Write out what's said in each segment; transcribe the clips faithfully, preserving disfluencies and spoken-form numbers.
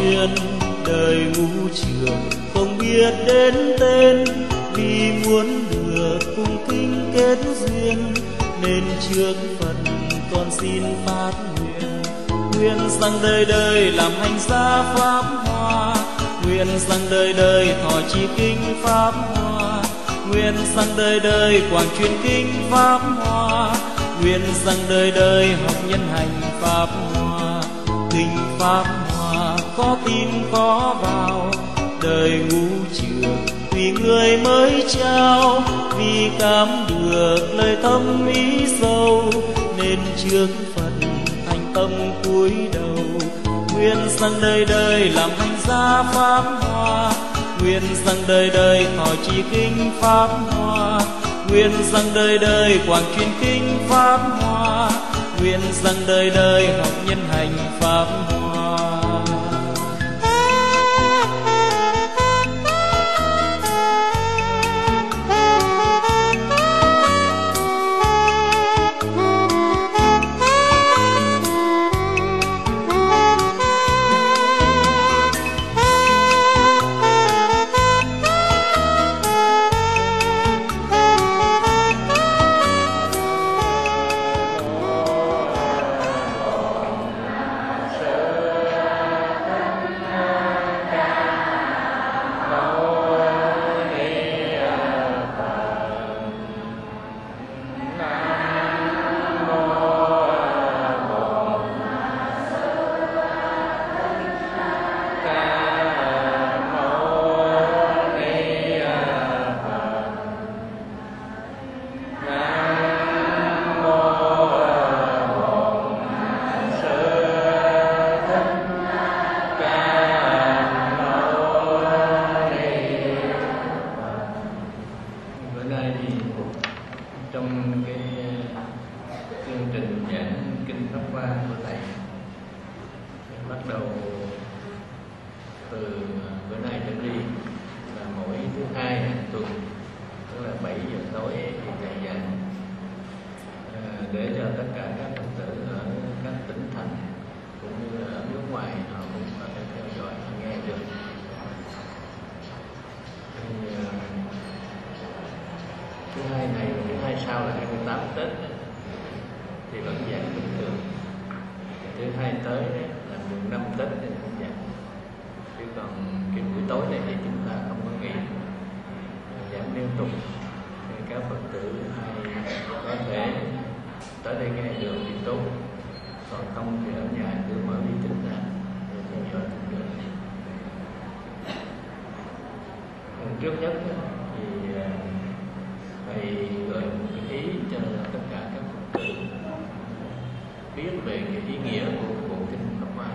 duyên đời ngũ trường không biết đến tên, vì muốn được cùng kinh kết duyên nên trước Phật con xin phát nguyện. Nguyện rằng đời đời làm hành gia pháp hoa, nguyện rằng đời đời thọ trì kinh pháp hoa, nguyện rằng đời đời quảng truyền kinh pháp hoa, nguyện rằng đời đời học nhân hành pháp hoa. Kinh pháp hoa có tin có vào, đời ngũ trường tùy người mới trao, vì cảm được lời thâm ý sâu nên trước Phật thành tâm cúi đầu. Nguyện rằng đời đời làm hành gia pháp hoa, nguyện rằng đời đời thọ trì kinh pháp hoa, nguyện rằng đời đời quảng truyền kinh pháp hoa, nguyện rằng đời đời học nhân hành pháp hoa. Trước nhất thì thầy gửi một cái ý cho tất cả các Phật tử biết về cái ý nghĩa của bộ kinh Pháp Hoa.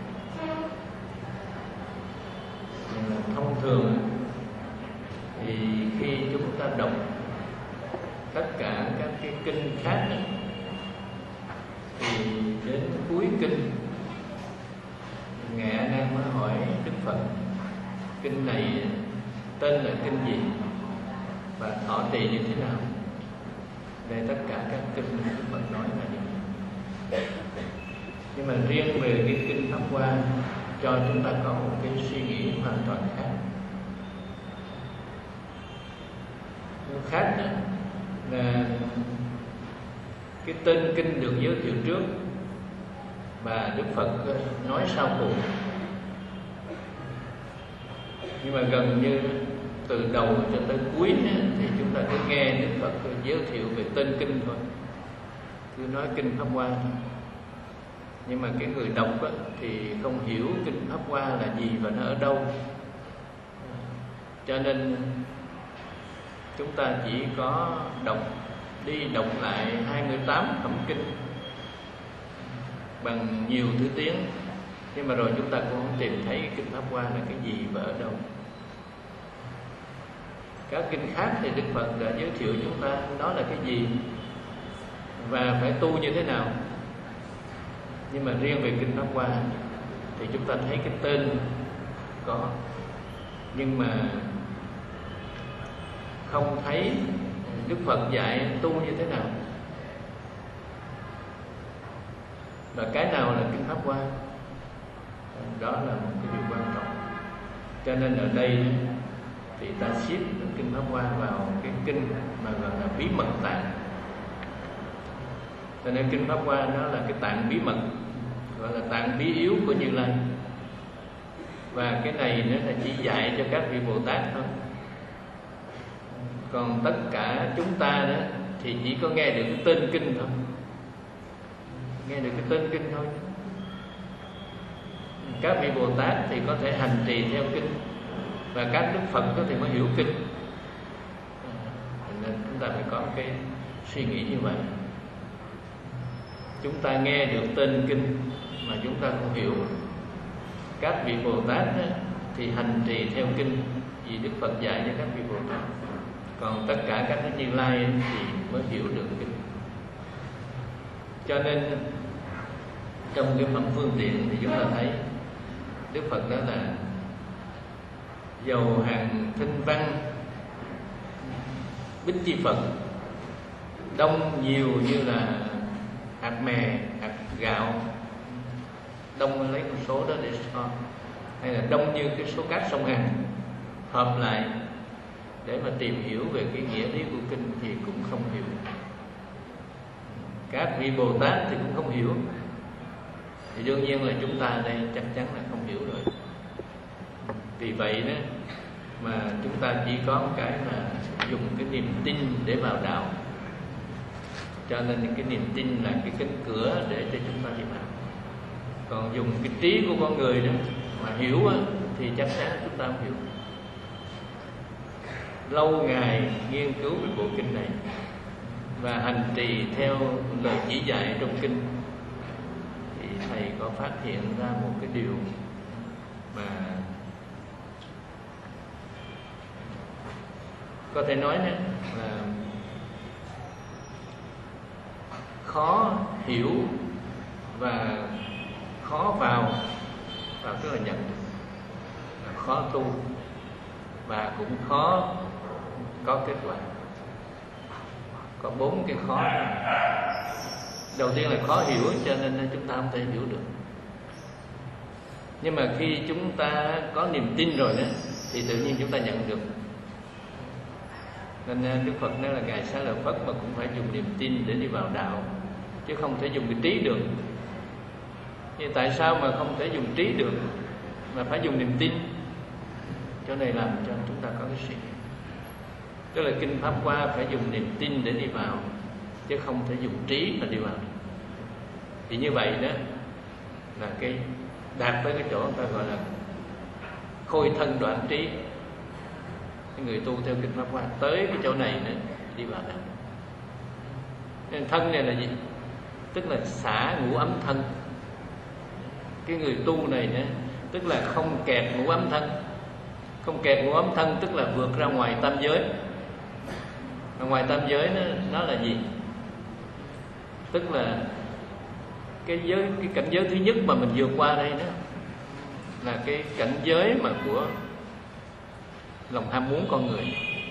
Thông thường thì khi chúng ta đọc tất cả các cái kinh khác thì đến cuối kinh Ngài A Nan mới hỏi Đức Phật kinh này tên là kinh gì và thọ trì như thế nào. Đây tất cả các kinh Đức Phật nói là gì. Nhưng mà riêng về cái kinh Pháp Hoa cho chúng ta có một cái suy nghĩ hoàn toàn khác. Khác đó là cái tên kinh được giới thiệu trước và Đức Phật nói sau cùng. Nhưng mà gần như từ đầu cho tới cuối thì chúng ta cứ nghe Đức Phật giới thiệu về tên kinh thôi, cứ nói kinh Pháp Hoa thôi. Nhưng mà cái người đọc thì không hiểu kinh Pháp Hoa là gì và nó ở đâu. Cho nên chúng ta chỉ có đọc đi đọc lại hai mươi tám phẩm kinh bằng nhiều thứ tiếng, nhưng mà rồi chúng ta cũng không tìm thấy kinh Pháp Hoa là cái gì và ở đâu. Các kinh khác thì Đức Phật đã giới thiệu chúng ta đó là cái gì và phải tu như thế nào. Nhưng mà riêng về kinh Pháp Hoa thì chúng ta thấy cái tên có, nhưng mà không thấy Đức Phật dạy tu như thế nào và cái nào là kinh Pháp Hoa. Đó là một cái điều quan trọng. Cho nên ở đây thì ta xếp kinh Pháp Hoa vào cái kinh mà gọi là bí mật tạng. Cho nên kinh Pháp Hoa nó là cái tạng bí mật, gọi là tạng bí yếu của Như Lai. Và cái này nó là chỉ dạy cho các vị Bồ Tát thôi. Còn tất cả chúng ta đó thì chỉ có nghe được cái tên kinh thôi, nghe được cái tên kinh thôi. Các vị Bồ Tát thì có thể hành trì theo kinh, và các Đức Phật có thể mới hiểu kinh. Nên chúng ta phải có cái suy nghĩ như vậy. Chúng ta nghe được tên kinh mà chúng ta không hiểu. Các vị Bồ Tát đó, thì hành trì theo kinh vì Đức Phật dạy cho các vị Bồ Tát. Còn tất cả các Như Lai thì mới hiểu được kinh. Cho nên trong cái phẩm phương tiện thì chúng ta thấy Đức Phật đó là dầu hàng thinh văn bích chi Phật, đông nhiều như là hạt mè, hạt gạo, đông lấy một số đó để so, hay là đông như cái số cát sông Hằng, hợp lại để mà tìm hiểu về cái nghĩa lý của kinh thì cũng không hiểu. Các vị Bồ Tát thì cũng không hiểu, thì đương nhiên là chúng ta đây chắc chắn là không hiểu rồi. Vì vậy đó mà chúng ta chỉ có một cái là dùng cái niềm tin để vào đạo. Cho nên cái niềm tin là cái cánh cửa để cho chúng ta đi vào. Còn dùng cái trí của con người đó mà hiểu á, thì chắc chắn chúng ta không hiểu. Lâu ngày nghiên cứu về bộ kinh này và hành trì theo lời chỉ dạy trong kinh thì thầy có phát hiện ra một cái điều mà có thể nói đó là khó hiểu và khó vào, và tức là nhận được, là khó tu và cũng khó có kết quả. Có bốn cái khó. Đầu tiên là khó hiểu, cho nên chúng ta không thể hiểu được. Nhưng mà khi chúng ta có niềm tin rồi đó thì tự nhiên chúng ta nhận được. Nên Đức Phật nói là Ngài Xá Lợi Phất mà cũng phải dùng niềm tin để đi vào đạo, chứ không thể dùng cái trí được. Nhưng tại sao mà không thể dùng trí được mà phải dùng niềm tin? Chỗ này làm cho chúng ta có cái suy nghĩ. Tức là kinh Pháp Hoa phải dùng niềm tin để đi vào, chứ không thể dùng trí mà đi vào. Thì như vậy đó là cái đạt tới cái chỗ người ta gọi là khôi thân đoạn trí. Cái người tu theo kinh Pháp Hoa tới cái chỗ này nữa đi vào đạo. Nên thân này là gì? Tức là xả ngũ ấm thân. Cái người tu này nữa tức là không kẹt ngũ ấm thân. Không kẹt ngũ ấm thân tức là vượt ra ngoài tam giới. Và ngoài tam giới nó, nó là gì? Tức là cái giới, cái cảnh giới thứ nhất mà mình vượt qua đây đó là cái cảnh giới mà của lòng ham muốn con người.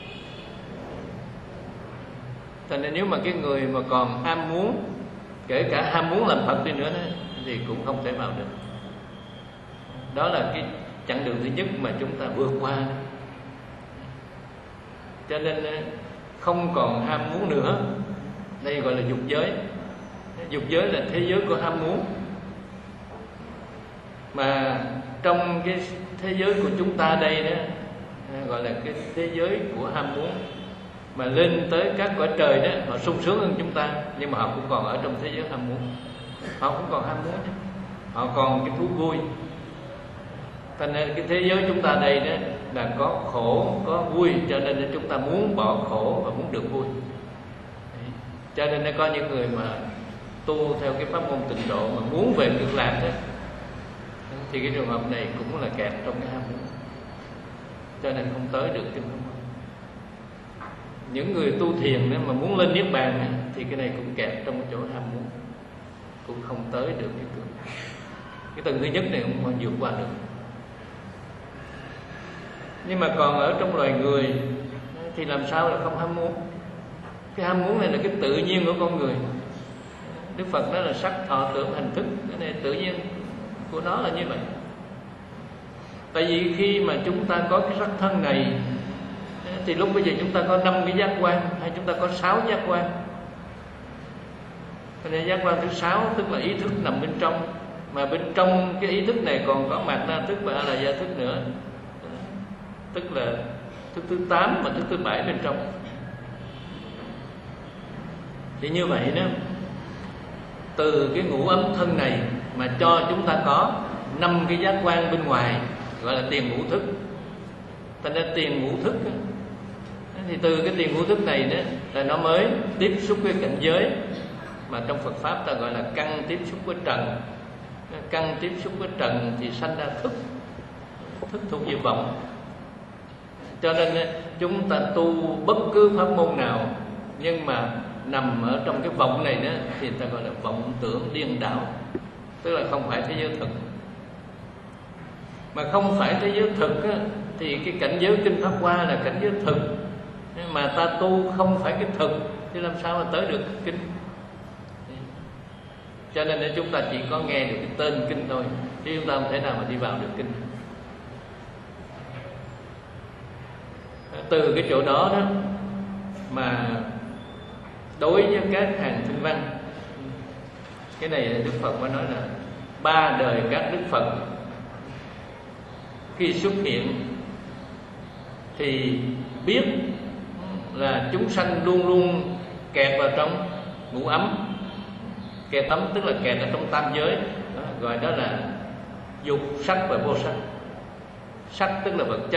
Cho nên nếu mà cái người mà còn ham muốn, kể cả ham muốn làm Phật đi nữa đó, thì cũng không thể vào được. Đó là cái chặng đường thứ nhất mà chúng ta vượt qua. Cho nên không còn ham muốn nữa. Đây gọi là dục giới. Dục giới là thế giới của ham muốn. Mà trong cái thế giới của chúng ta đây đó, gọi là cái thế giới của ham muốn. Mà lên tới các cõi trời đó, họ sung sướng hơn chúng ta, nhưng mà họ cũng còn ở trong thế giới ham muốn. Họ cũng còn ham muốn, họ còn cái thú vui. Cho nên cái thế giới chúng ta đây đó là có khổ, có vui, cho nên chúng ta muốn bỏ khổ và muốn được vui. Cho nên nó có những người mà tu theo cái pháp môn tịnh độ mà muốn về cực lạc đó, thì cái trường hợp này cũng là kẹt trong cái ham muốn, cho nên không tới được kinh pháp. Những người tu thiền mà muốn lên niết bàn thì cái này cũng kẹt trong cái chỗ ham muốn, cũng không tới được cái tầng. Cái tầng thứ nhất này cũng không vượt qua được. Nhưng mà còn ở trong loài người thì làm sao là không ham muốn? Cái ham muốn này là cái tự nhiên của con người. Đức Phật nói là sắc thọ tưởng hành thức, cái này tự nhiên của nó là như vậy. Tại vì khi mà chúng ta có cái sắc thân này thì lúc bây giờ chúng ta có năm cái giác quan hay chúng ta có sáu giác quan. Cho nên giác quan thứ sáu tức là ý thức nằm bên trong, mà bên trong cái ý thức này còn có mạt na thức và a la gia thức nữa, tức là thức thứ tám và thức thứ bảy bên trong. Thì như vậy đó, từ cái ngũ ấm thân này mà cho chúng ta có năm cái giác quan bên ngoài gọi là tiền ngũ thức. Thành ra tiền ngũ thức đó, thì từ cái tiền ngũ thức này đó là nó mới tiếp xúc với cảnh giới mà trong Phật pháp ta gọi là căn tiếp xúc với trần. Căn tiếp xúc với trần thì sanh ra thức, thức thuộc về vọng. Cho nên chúng ta tu bất cứ pháp môn nào nhưng mà nằm ở trong cái vọng này đó thì ta gọi là vọng tưởng điên đảo, tức là không phải thế giới thực. Mà không phải thế giới thực á, thì cái cảnh giới kinh pháp hoa là cảnh giới thực, mà ta tu không phải cái thực thì làm sao mà tới được cái kinh. Cho nên chúng ta chỉ có nghe được cái tên kinh thôi, chứ chúng ta không thể nào mà đi vào được kinh. Từ cái chỗ đó đó mà đối với các hàng kinh văn, cái này Đức Phật mới nói là ba đời các Đức Phật khi xuất hiện thì biết là chúng sanh luôn luôn kẹt vào trong ngũ ấm. Kẹt ấm tức là kẹt ở trong tam giới đó, gọi đó là dục, sắc và vô sắc. Sắc tức là vật chất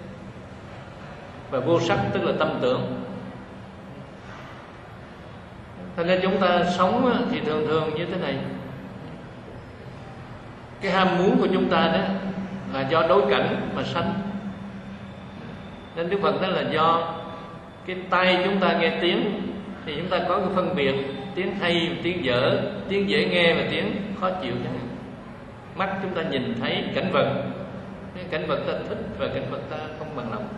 và vô sắc tức là tâm tưởng. Thế nên chúng ta sống thì thường thường như thế này. Cái ham muốn của chúng ta đó là do đối cảnh mà sanh. Nên Đức Phật nói là do cái tai chúng ta nghe tiếng thì chúng ta có cái phân biệt tiếng hay, tiếng dở, tiếng dễ nghe và tiếng khó chịu. Mắt chúng ta nhìn thấy cảnh vật, cái cảnh vật ta thích và cảnh vật ta không bằng lòng.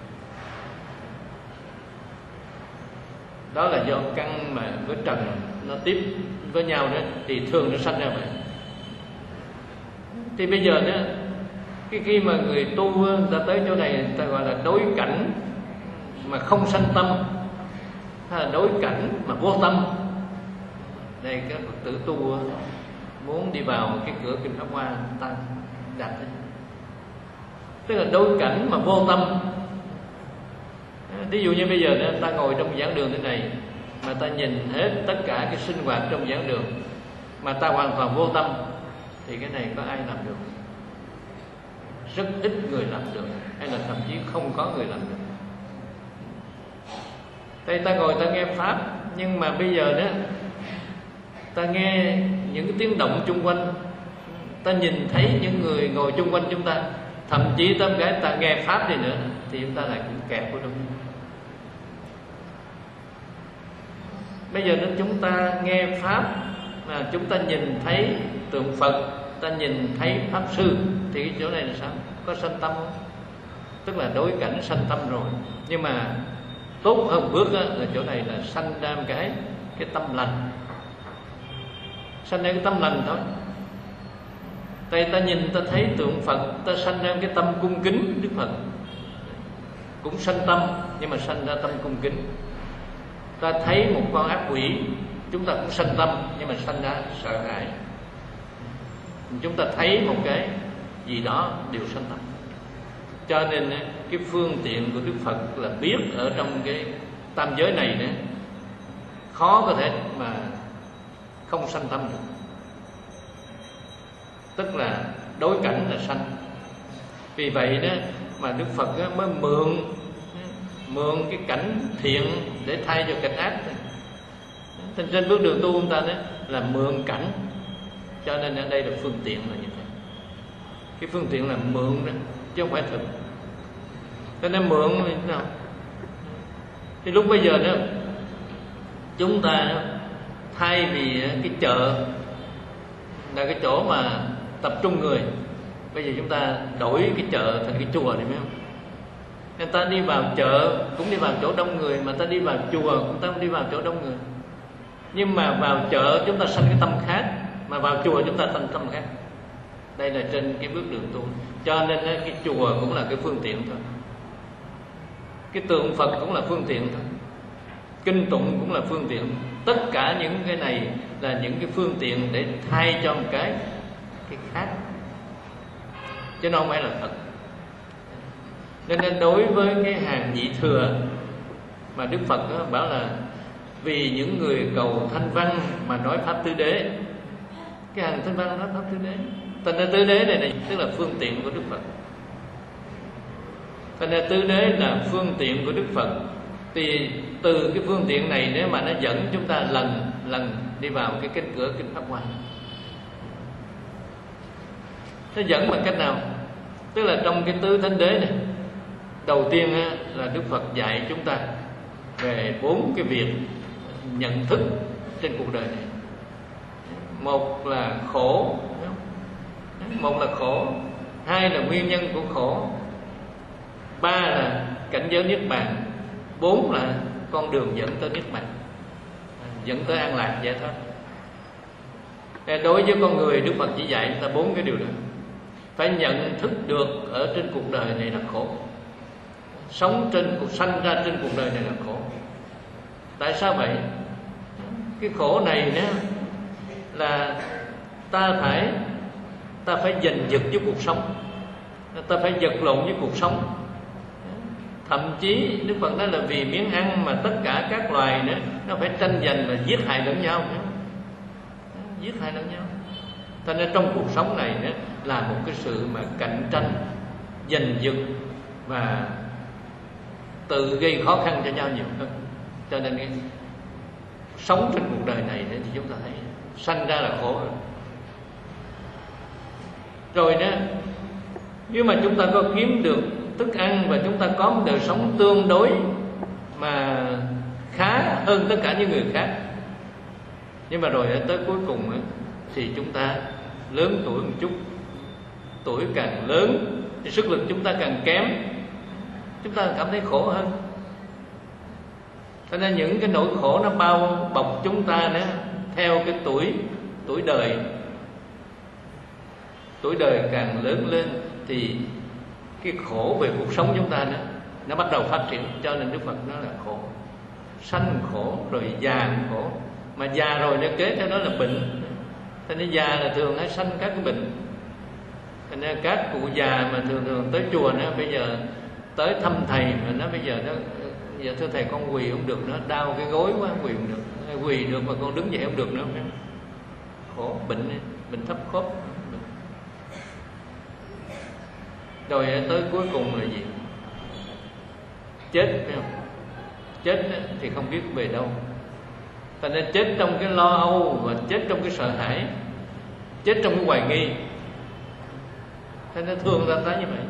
Đó là do căn mà với trần nó tiếp với nhau đó thì thường nó sanh ra vậy. Thì bây giờ đó, cái khi mà người tu người ta tới chỗ này, người ta gọi là đối cảnh mà không sanh tâm, hay là đối cảnh mà vô tâm. Đây các Phật tử tu muốn đi vào cái cửa kinh Pháp Hoa ta đạt thế. Tức là đối cảnh mà vô tâm. Ví dụ như bây giờ ta ngồi trong giảng đường thế này mà ta nhìn hết tất cả cái sinh hoạt trong giảng đường mà ta hoàn toàn vô tâm thì cái này có ai làm được? Rất ít người làm được, hay là thậm chí không có người làm được. Đây ta ngồi ta nghe pháp, nhưng mà bây giờ đó ta nghe những cái tiếng động chung quanh, ta nhìn thấy những người ngồi chung quanh chúng ta, thậm chí tâm cái ta nghe pháp đi nữa thì chúng ta lại cũng kẹt vào trong. Bây giờ nên chúng ta nghe pháp mà chúng ta nhìn thấy tượng Phật, ta nhìn thấy pháp sư thì cái chỗ này là sao? Có sanh tâm không? Tức là đối cảnh sanh tâm rồi. Nhưng mà tốt hơn bước là chỗ này là sanh ra một cái cái tâm lành, sanh ra cái tâm lành thôi. Tại ta nhìn ta thấy tượng Phật, ta sanh ra cái tâm cung kính Đức Phật, cũng sanh tâm nhưng mà sanh ra tâm cung kính. Ta thấy một con ác quỷ, chúng ta cũng sanh tâm nhưng mà sanh ra sợ hãi. Chúng ta thấy một cái gì đó đều sanh tâm. Cho nên cái phương tiện của Đức Phật là biết ở trong cái tam giới này nữa, khó có thể mà không sanh tâm được. Tức là đối cảnh là sanh. Vì vậy đó mà Đức Phật mới mượn mượn cái cảnh thiện để thay cho cảnh ác. Trên trên bước đường tu chúng ta đó là mượn cảnh, cho nên ở đây là phương tiện là như thế. Cái phương tiện là mượn đó, chứ không phải thực. Cho nên mượn như thế nào? Thì lúc bây giờ đó chúng ta thay vì cái chợ là cái chỗ mà tập trung người, bây giờ chúng ta đổi cái chợ thành cái chùa này, phải không? Người ta đi vào chợ cũng đi vào chỗ đông người, mà ta đi vào chùa cũng ta đi vào chỗ đông người. Nhưng mà vào chợ chúng ta sanh cái tâm khác, mà vào chùa chúng ta thành tâm khác. Đây là trên cái bước đường tu. Cho nên cái chùa cũng là cái phương tiện thôi, cái tượng Phật cũng là phương tiện thôi, kinh tụng cũng là phương tiện. Tất cả những cái này là những cái phương tiện để thay cho một cái cái khác, chứ nó không phải là thật. Nên đối với cái hàng nhị thừa mà Đức Phật đó bảo là vì những người cầu thanh văn mà nói pháp tứ đế, cái hàng thanh văn nói pháp tứ đế. Thành ra tứ đế này, này tức là phương tiện của Đức Phật. Thành ra tứ đế là phương tiện của Đức Phật. Thì từ cái phương tiện này nếu mà nó dẫn chúng ta lần lần đi vào cái cánh cửa kinh Pháp Hoa. Nó dẫn bằng cách nào? Tức là trong cái tứ thánh đế này, đầu tiên là Đức Phật dạy chúng ta về bốn cái việc nhận thức trên cuộc đời này. Một là khổ, một là khổ, hai là nguyên nhân của khổ, ba là cảnh giới niết bàn, bốn là con đường dẫn tới niết bàn, dẫn tới an lạc giải thoát. Đối với con người, Đức Phật chỉ dạy chúng ta bốn cái điều đó. Phải nhận thức được ở trên cuộc đời này là khổ, sống trên cuộc sanh ra trên cuộc đời này là khổ. Tại sao vậy? Cái khổ này nữa là ta phải ta phải giành giật với cuộc sống, ta phải vật lộn với cuộc sống. Thậm chí Đức Phật nói là vì miếng ăn mà tất cả các loài nữa nó phải tranh giành và giết hại lẫn nhau nữa. Giết hại lẫn nhau. Cho nên trong cuộc sống này nữa là một cái sự mà cạnh tranh, giành giật và tự gây khó khăn cho nhau nhiều hơn. Cho nên cái sống trên cuộc đời này thì chúng ta thấy sanh ra là khổ rồi. Rồi đó, nếu mà chúng ta có kiếm được thức ăn và chúng ta có một đời sống tương đối mà khá hơn tất cả những người khác, nhưng mà rồi tới cuối cùng thì chúng ta lớn tuổi một chút, tuổi càng lớn thì sức lực chúng ta càng kém, chúng ta cảm thấy khổ hơn. Cho nên những cái nỗi khổ nó bao bọc chúng ta nữa theo cái tuổi tuổi đời. Tuổi đời càng lớn lên thì cái khổ về cuộc sống chúng ta nữa nó bắt đầu phát triển. Cho nên Đức Phật nói là khổ, sanh khổ rồi già khổ, mà già rồi nó kế theo đó là bệnh. Cho nên già là thường hay sanh các cái bệnh. Cho nên các cụ già mà thường thường tới chùa nữa, bây giờ tới thăm thầy mà nó bây giờ nó giờ thưa thầy con quỳ không được, nó đau cái gối quá quỳ không được, quỳ được mà con đứng dậy không được nữa. Khổ, bệnh, bệnh thấp khớp. Rồi tới cuối cùng là gì? Chết, phải không? Chết thì không biết về đâu. Ta nên chết trong cái lo âu và chết trong cái sợ hãi, chết trong cái hoài nghi. Thế nên thường ta thấy như vậy.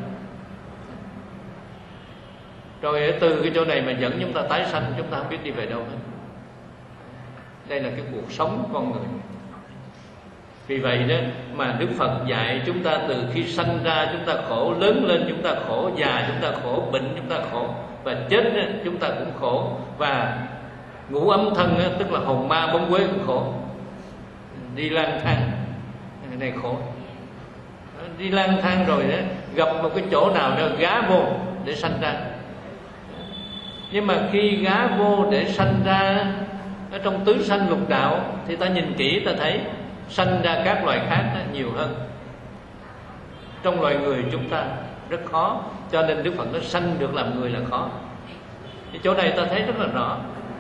Rồi từ cái chỗ này mà dẫn chúng ta tái sanh, chúng ta không biết đi về đâu hết. Đây là cái cuộc sống con người. Vì vậy đó mà Đức Phật dạy chúng ta từ khi sanh ra chúng ta khổ, lớn lên chúng ta khổ, già chúng ta khổ, bệnh chúng ta khổ, và chết chúng ta cũng khổ, và ngủ ấm thân tức là hồn ma bóng quế cũng khổ. Đi lang thang này khổ. Đi lang thang rồi đó, gặp một cái chỗ nào đó gá vô để sanh ra. Nhưng mà khi gá vô để sanh ra ở trong tứ sanh lục đạo thì ta nhìn kỹ ta thấy sanh ra các loài khác nhiều hơn. Trong loài người chúng ta rất khó, cho nên Đức Phật nói sanh được làm người là khó. Thì chỗ này ta thấy rất là rõ.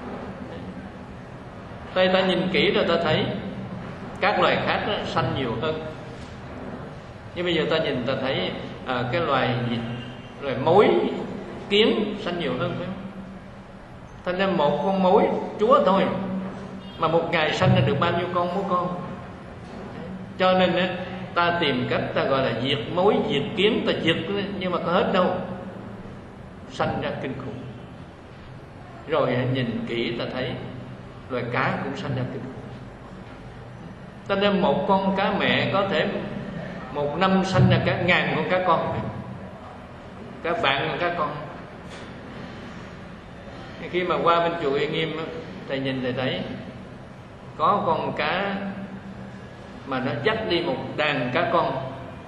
Đây ta nhìn kỹ rồi ta thấy các loài khác đó, sanh nhiều hơn. Nhưng bây giờ ta nhìn ta thấy à, cái loài gì? Loài mối, kiến sanh nhiều hơn, phải không? Thành ra một con mối chúa thôi mà một ngày sanh ra được bao nhiêu con mối con. Cho nên ta tìm cách ta gọi là diệt mối, diệt kiến, ta diệt nhưng mà có hết đâu, sanh ra kinh khủng. Rồi nhìn kỹ ta thấy loài cá cũng sanh ra kinh khủng. Cho nên một con cá mẹ có thể một năm sanh ra cả ngàn con cá con, cả vạn con cá con. Khi mà qua bên chùa Uy Nghiêm, thầy nhìn thầy thấy có con cá mà nó dắt đi một đàn cá con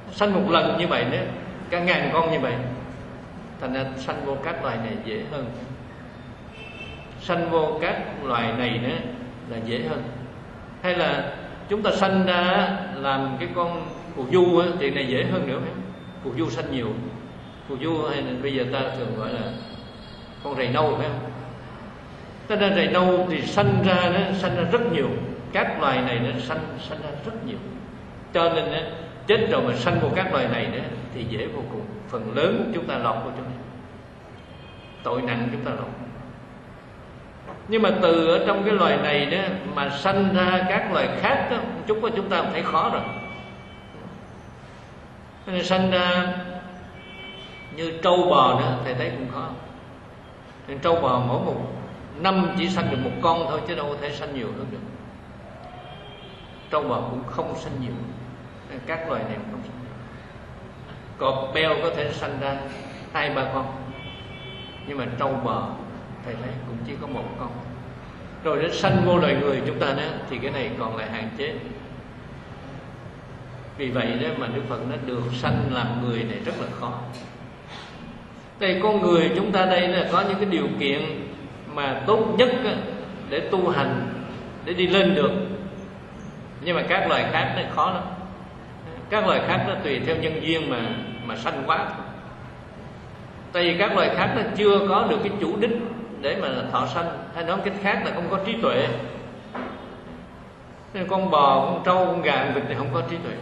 Sanh một lần như vậy nữa, cả ngàn con như vậy, thành ra sanh vô các loài này dễ hơn. Sanh vô các loài này nữa là dễ hơn. Hay là chúng ta sanh ra làm cái con phù du á, thì này dễ hơn nữa. Phù du sanh nhiều. Phù du hay là bây giờ ta thường gọi là con rầy nâu, phải không? Cho nên rầy nâu thì sanh ra nó sanh ra rất nhiều. Các loài này nó sanh sanh ra rất nhiều. Cho nên á, chết rồi mà sanh vô các loài này nữa thì dễ vô cùng. Phần lớn chúng ta lọt vô trong này, tội nặng chúng ta lọt. Nhưng mà từ ở trong cái loài này đó mà sanh ra các loài khác đó, chút của chúng ta thấy khó rồi. Nên sanh ra như trâu bò nữa, thầy thấy cũng khó. Nên trâu bò mỗi một năm chỉ sanh được một con thôi, chứ đâu có thể sanh nhiều hơn được. Trâu bò cũng không sanh nhiều, các loài này cũng không sanh nhiều. Cọp beo có thể sanh ra hai ba con, nhưng mà trâu bò thầy thấy cũng chỉ có một con. Rồi đến sanh vô loài người chúng ta nữa thì cái này còn lại hạn chế. Vì vậy đó mà Đức Phật nó được sanh làm người này rất là khó. Đây con người chúng ta đây là có những cái điều kiện mà tốt nhất để tu hành, để đi lên được. Nhưng mà các loài khác nó khó lắm. Các loài khác nó tùy theo nhân duyên mà mà sanh quá thôi. Tại vì các loài khác nó chưa có được cái chủ đích để mà thọ sanh, hay nói cách khác là không có trí tuệ. Nên con bò, con trâu, con gà, con vịt này không có trí tuệ,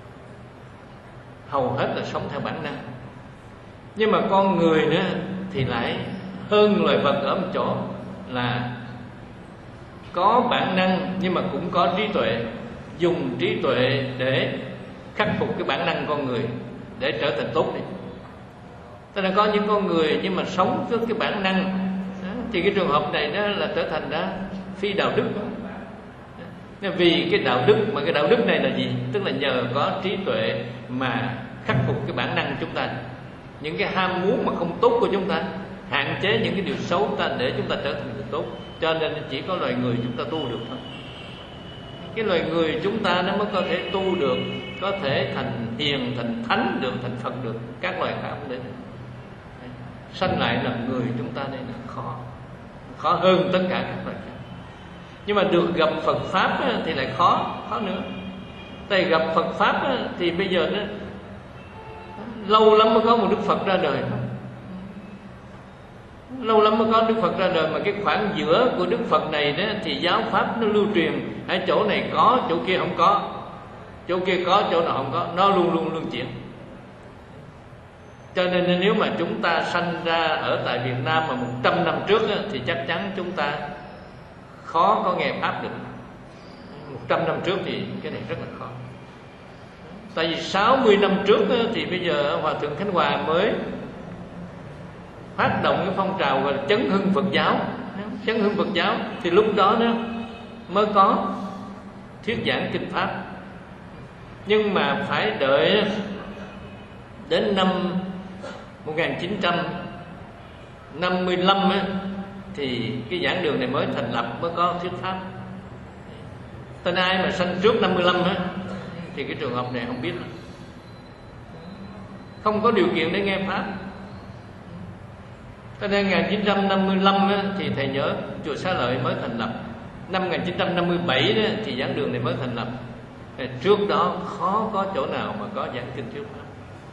hầu hết là sống theo bản năng. Nhưng mà con người nữa thì lại hơn loài vật ở một chỗ là có bản năng nhưng mà cũng có trí tuệ, dùng trí tuệ để khắc phục cái bản năng con người để trở thành tốt đi. Tức là có những con người nhưng mà sống với cái bản năng đó, thì cái trường hợp này đó là trở thành đó phi đạo đức. Đó. Vì cái đạo đức, mà cái đạo đức này là gì? Tức là nhờ có trí tuệ mà khắc phục cái bản năng chúng ta, những cái ham muốn mà không tốt của chúng ta, hạn chế những cái điều xấu ta để chúng ta trở thành người tốt. Cho nên chỉ có loài người chúng ta tu được thôi. Cái loài người chúng ta nó mới có thể tu được, có thể thành hiền, thành thánh được, thành Phật được. Các loài khác không đến. Sanh lại làm người chúng ta đây là khó, khó hơn tất cả các loài khác. Nhưng mà được gặp Phật Pháp thì lại khó, khó nữa. Tại gặp Phật Pháp thì bây giờ nó lâu lắm mới có một Đức Phật ra đời. Lâu lắm mới có Đức Phật ra đời, mà cái khoảng giữa của Đức Phật này đó thì giáo Pháp nó lưu truyền. Ở chỗ này có, chỗ kia không có, chỗ kia có, chỗ nào không có, nó luôn luôn luân chuyển. Cho nên nếu mà chúng ta sanh ra ở tại Việt Nam mà một trăm năm trước đó, thì chắc chắn chúng ta khó có nghe Pháp được. Một trăm năm trước thì cái này rất là khó. Tại vì sáu mươi năm trước đó, thì bây giờ Hòa Thượng Khánh Hòa mới phát động cái phong trào gọi là chấn hưng Phật giáo. Chấn hưng Phật giáo thì lúc đó đó mới có thuyết giảng kinh Pháp. Nhưng mà phải đợi đến năm một nghìn chín trăm năm mươi lăm á, thì cái giảng đường này mới thành lập, mới có thuyết Pháp. Tên ai mà sanh trước năm mươi lăm á, thì cái trường hợp này không biết, không có điều kiện để nghe Pháp. Cho nên một nghìn chín trăm năm mươi lăm á, thì thầy nhớ chùa Xá Lợi mới thành lập. Năm một nghìn chín trăm năm mươi bảy đó, thì giảng đường này mới thành lập. Trước đó khó có chỗ nào mà có giảng kinh thuyết Pháp.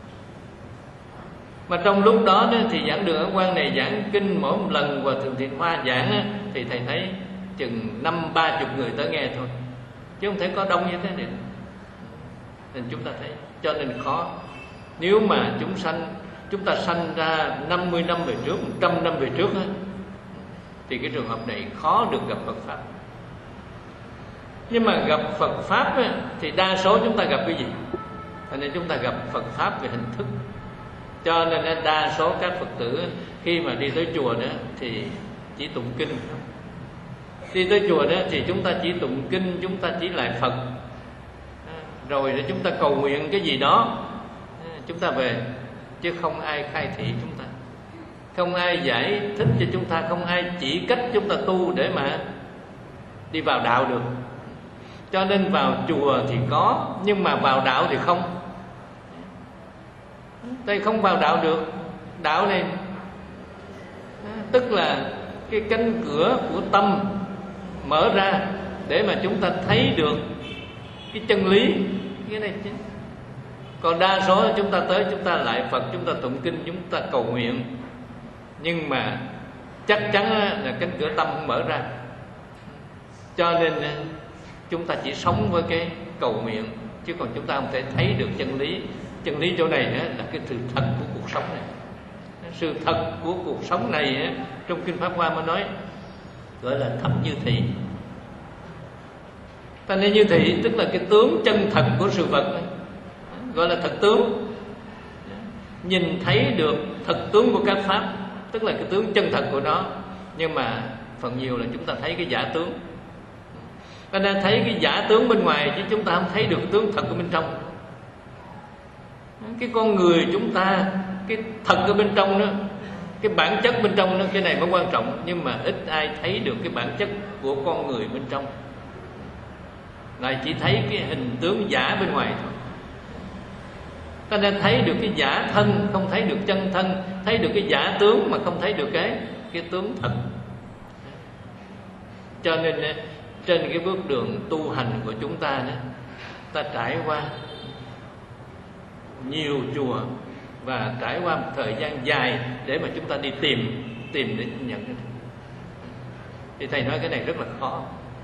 Mà trong lúc đó, đó thì giảng đường ở Quan này giảng kinh mỗi một lần Hòa Thượng Thiện Hoa giảng á, thì thầy thấy chừng năm ba chục người tới nghe thôi, chứ không thể có đông như thế được. Nên chúng ta thấy, cho nên khó. Nếu mà chúng sanh chúng ta sanh ra năm mươi năm về trước, một trăm năm về trước á, thì cái trường hợp này khó được gặp Phật Pháp. Nhưng mà gặp Phật Pháp á, thì đa số chúng ta gặp cái gì? Cho nên chúng ta gặp Phật Pháp về hình thức. Cho nên đa số các Phật tử khi mà đi tới chùa đó thì chỉ tụng kinh. Đi tới chùa đó thì chúng ta chỉ tụng kinh, chúng ta chỉ lại Phật, rồi để chúng ta cầu nguyện cái gì đó, chúng ta về. Chứ không ai khai thị chúng ta, không ai giải thích cho chúng ta, không ai chỉ cách chúng ta tu để mà đi vào đạo được. Cho nên vào chùa thì có, nhưng mà vào đạo thì không. Tại không vào đạo được. Đạo này tức là cái cánh cửa của tâm mở ra để mà chúng ta thấy được cái chân lý, cái này chứ. Còn đa số chúng ta tới, chúng ta lại Phật, chúng ta tụng kinh, chúng ta cầu nguyện, nhưng mà chắc chắn là cánh cửa tâm không mở ra. Cho nên chúng ta chỉ sống với cái cầu nguyện, chứ còn chúng ta không thể thấy được chân lý. Chân lý chỗ này là cái sự thật của cuộc sống này. Sự thật của cuộc sống này trong Kinh Pháp Hoa mới nói gọi là thập như thị. Ta nên như thị tức là cái tướng chân thật của sự vật này, gọi là thật tướng. Nhìn thấy được thật tướng của các pháp, tức là cái tướng chân thật của nó. Nhưng mà phần nhiều là chúng ta thấy cái giả tướng. Ta nên thấy cái giả tướng bên ngoài, chứ chúng ta không thấy được tướng thật của bên trong. Cái con người chúng ta, cái thật ở bên trong đó, cái bản chất bên trong đó, cái này mới quan trọng. Nhưng mà ít ai thấy được cái bản chất của con người bên trong, lại chỉ thấy cái hình tướng giả bên ngoài thôi. Ta nên thấy được cái giả thân, không thấy được chân thân. Thấy được cái giả tướng mà không thấy được cái cái tướng thật. Cho nên trên cái bước đường tu hành của chúng ta đó, ta trải qua nhiều chùa và trải qua một thời gian dài để mà chúng ta đi tìm tìm để nhận cái. Thì thầy nói cái này rất là khó.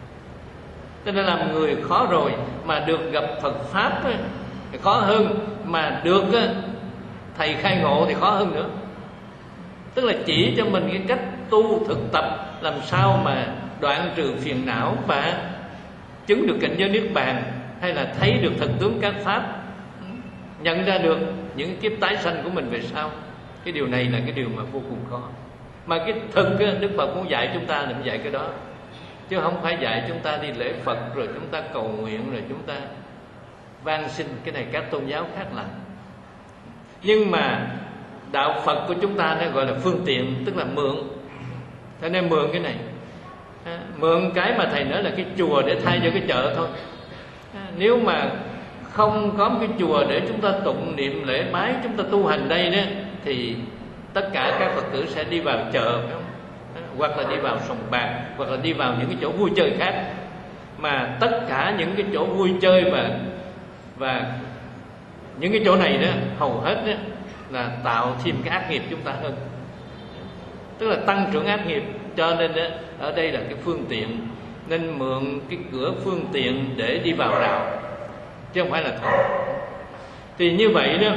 Cho nên làm người khó rồi, mà được gặp Phật Pháp ấy, thì khó hơn. Mà được thầy khai ngộ thì khó hơn nữa. Tức là chỉ cho mình cái cách tu thực tập làm sao mà đoạn trừ phiền não và chứng được cảnh giới niết bàn, hay là thấy được thần tướng các pháp, nhận ra được những kiếp tái sanh của mình về sau. Cái điều này là cái điều mà vô cùng khó. Mà cái thực Đức Phật muốn dạy chúng ta là dạy cái đó, chứ không phải dạy chúng ta đi lễ Phật rồi chúng ta cầu nguyện rồi chúng ta van xin. Cái này các tôn giáo khác làm. Nhưng mà đạo Phật của chúng ta nó gọi là phương tiện, tức là mượn. Thế nên mượn cái này, mượn cái mà thầy nói là cái chùa để thay cho cái chợ thôi. Nếu mà không có một cái chùa để chúng ta tụng niệm lễ bái, chúng ta tu hành đây đó, thì tất cả các Phật tử sẽ đi vào chợ, phải không? Hoặc là đi vào sòng bạc, hoặc là đi vào những cái chỗ vui chơi khác. Mà tất cả những cái chỗ vui chơi và và những cái chỗ này đó, hầu hết đó là tạo thêm cái ác nghiệp chúng ta hơn, tức là tăng trưởng ác nghiệp. Cho nên đó, ở đây là cái phương tiện, nên mượn cái cửa phương tiện để đi vào đạo, chứ không phải là thật. Thì như vậy đó,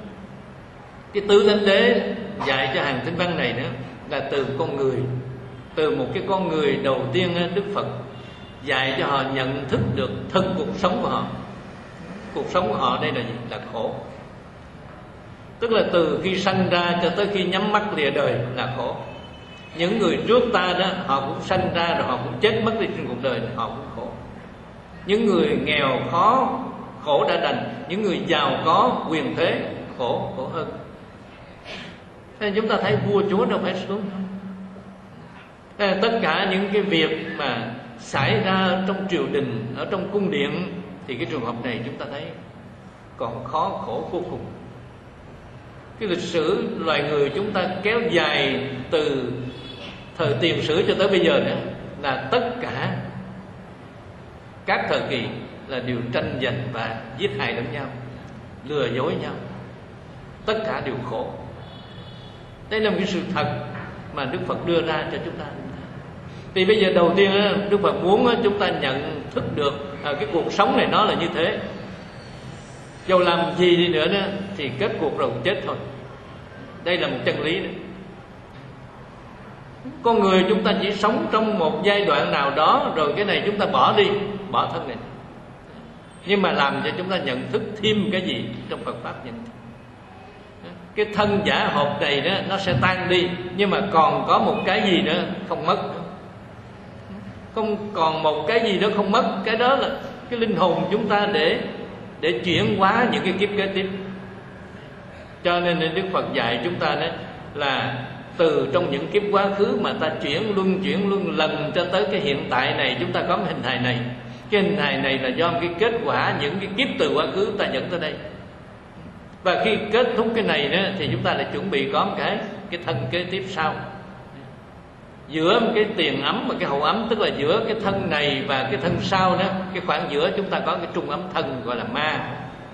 cái tứ thánh đế dạy cho hàng Tinh Văn này đó là từ con người, từ một cái con người đầu tiên Đức Phật dạy cho họ nhận thức được thực cuộc sống của họ. Cuộc sống của họ đây là gì? Là khổ. Tức là từ khi sanh ra cho tới khi nhắm mắt lìa đời là khổ. Những người trước ta đó, họ cũng sanh ra rồi họ cũng chết mất đi trên cuộc đời này, họ cũng khổ. Những người nghèo khó khổ đã đành, những người giàu có quyền thế khổ khổ hơn. Thế chúng ta thấy vua chúa đâu phải xuống. Thế tất cả những cái việc mà xảy ra trong triều đình, ở trong cung điện, thì cái trường hợp này chúng ta thấy còn khó khổ vô cùng. Cái lịch sử loài người chúng ta kéo dài từ thời tiền sử cho tới bây giờ nữa, là tất cả các thời kỳ là đều tranh giành và giết hại lẫn nhau, lừa dối nhau, tất cả đều khổ. Đây là một cái sự thật mà Đức Phật đưa ra cho chúng ta. Thì bây giờ đầu tiên Đức Phật muốn chúng ta nhận thức được cái cuộc sống này nó là như thế. Dầu làm gì đi nữa đó, thì kết cuộc rồi cũng chết thôi. Đây là một chân lý đó. Con người chúng ta chỉ sống trong một giai đoạn nào đó, rồi cái này chúng ta bỏ đi, bỏ thân này. Nhưng mà làm cho chúng ta nhận thức thêm cái gì trong Phật Pháp nhận thức. Cái thân giả hộp này đó nó sẽ tan đi, nhưng mà còn có một cái gì nữa không mất. Không còn một cái gì đó không mất. Cái đó là cái linh hồn chúng ta để để chuyển hóa những cái kiếp kế tiếp. Cho nên Đức Phật dạy chúng ta đó là từ trong những kiếp quá khứ mà ta chuyển luân chuyển luân lần cho tới cái hiện tại này, chúng ta có cái hình hài này. Cái hình hài này là do cái kết quả những cái kiếp từ quá khứ ta dẫn tới đây. Và khi kết thúc cái này đó, thì chúng ta lại chuẩn bị có một cái cái thân kế tiếp sau. Giữa cái tiền ấm và cái hậu ấm, tức là giữa cái thân này và cái thân sau đó, cái khoảng giữa chúng ta có cái trung ấm thân gọi là ma.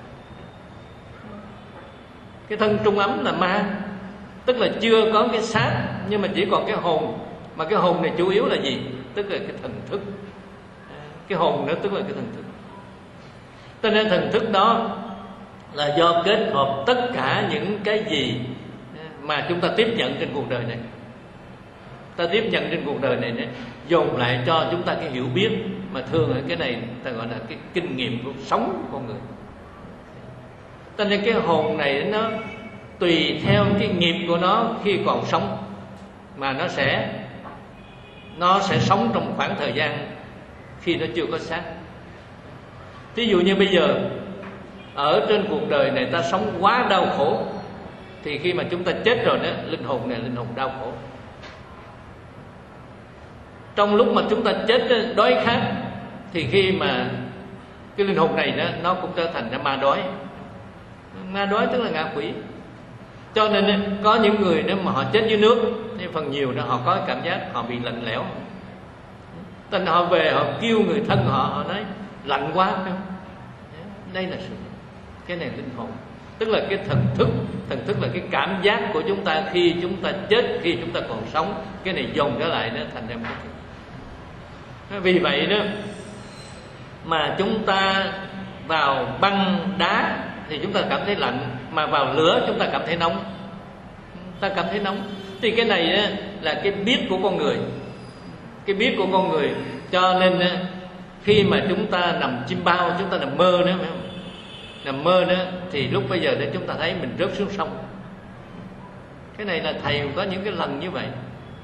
Cái thân trung ấm là ma, tức là chưa có cái xác, nhưng mà chỉ còn cái hồn. Mà cái hồn này chủ yếu là gì? Tức là cái thần thức. Cái hồn đó tức là cái thần thức. Cho nên thần thức đó là do kết hợp tất cả những cái gì mà chúng ta tiếp nhận trên cuộc đời này. Ta tiếp nhận trên cuộc đời này nữa, dồn lại cho chúng ta cái hiểu biết, mà thường ở cái này ta gọi là cái kinh nghiệm của sống của con người. Cho nên cái hồn này nó tùy theo cái nghiệp của nó khi còn sống mà nó sẽ nó sẽ sống trong khoảng thời gian khi nó chưa có xác. Ví dụ như bây giờ ở trên cuộc đời này ta sống quá đau khổ, thì khi mà chúng ta chết rồi đó, linh hồn này linh hồn đau khổ. Trong lúc mà chúng ta chết đói khát, thì khi mà cái linh hồn này đó, nó cũng trở thành ra ma đói. Ma đói tức là ngạ quỷ. Cho nên có những người nếu mà họ chết dưới nước, thì phần nhiều đó họ có cảm giác họ bị lạnh lẽo. Nên họ về họ kêu người thân họ, họ nói lạnh quá phải không? Đây là sự, cái này linh hồn, tức là cái thần thức. Thần thức là cái cảm giác của chúng ta khi chúng ta chết, khi chúng ta còn sống. Cái này dồn trở lại nó thành ra một cái. Vì vậy đó mà chúng ta vào băng đá thì chúng ta cảm thấy lạnh, mà vào lửa chúng ta cảm thấy nóng. Ta cảm thấy nóng. Thì cái này đó là cái biết của con người. Cái biết của con người. Cho nên khi mà chúng ta nằm chim bao, chúng ta nằm mơ nữa, phải không? Nằm mơ nữa thì lúc bây giờ đó chúng ta thấy mình rớt xuống sông. Cái này là thầy có những cái lần như vậy,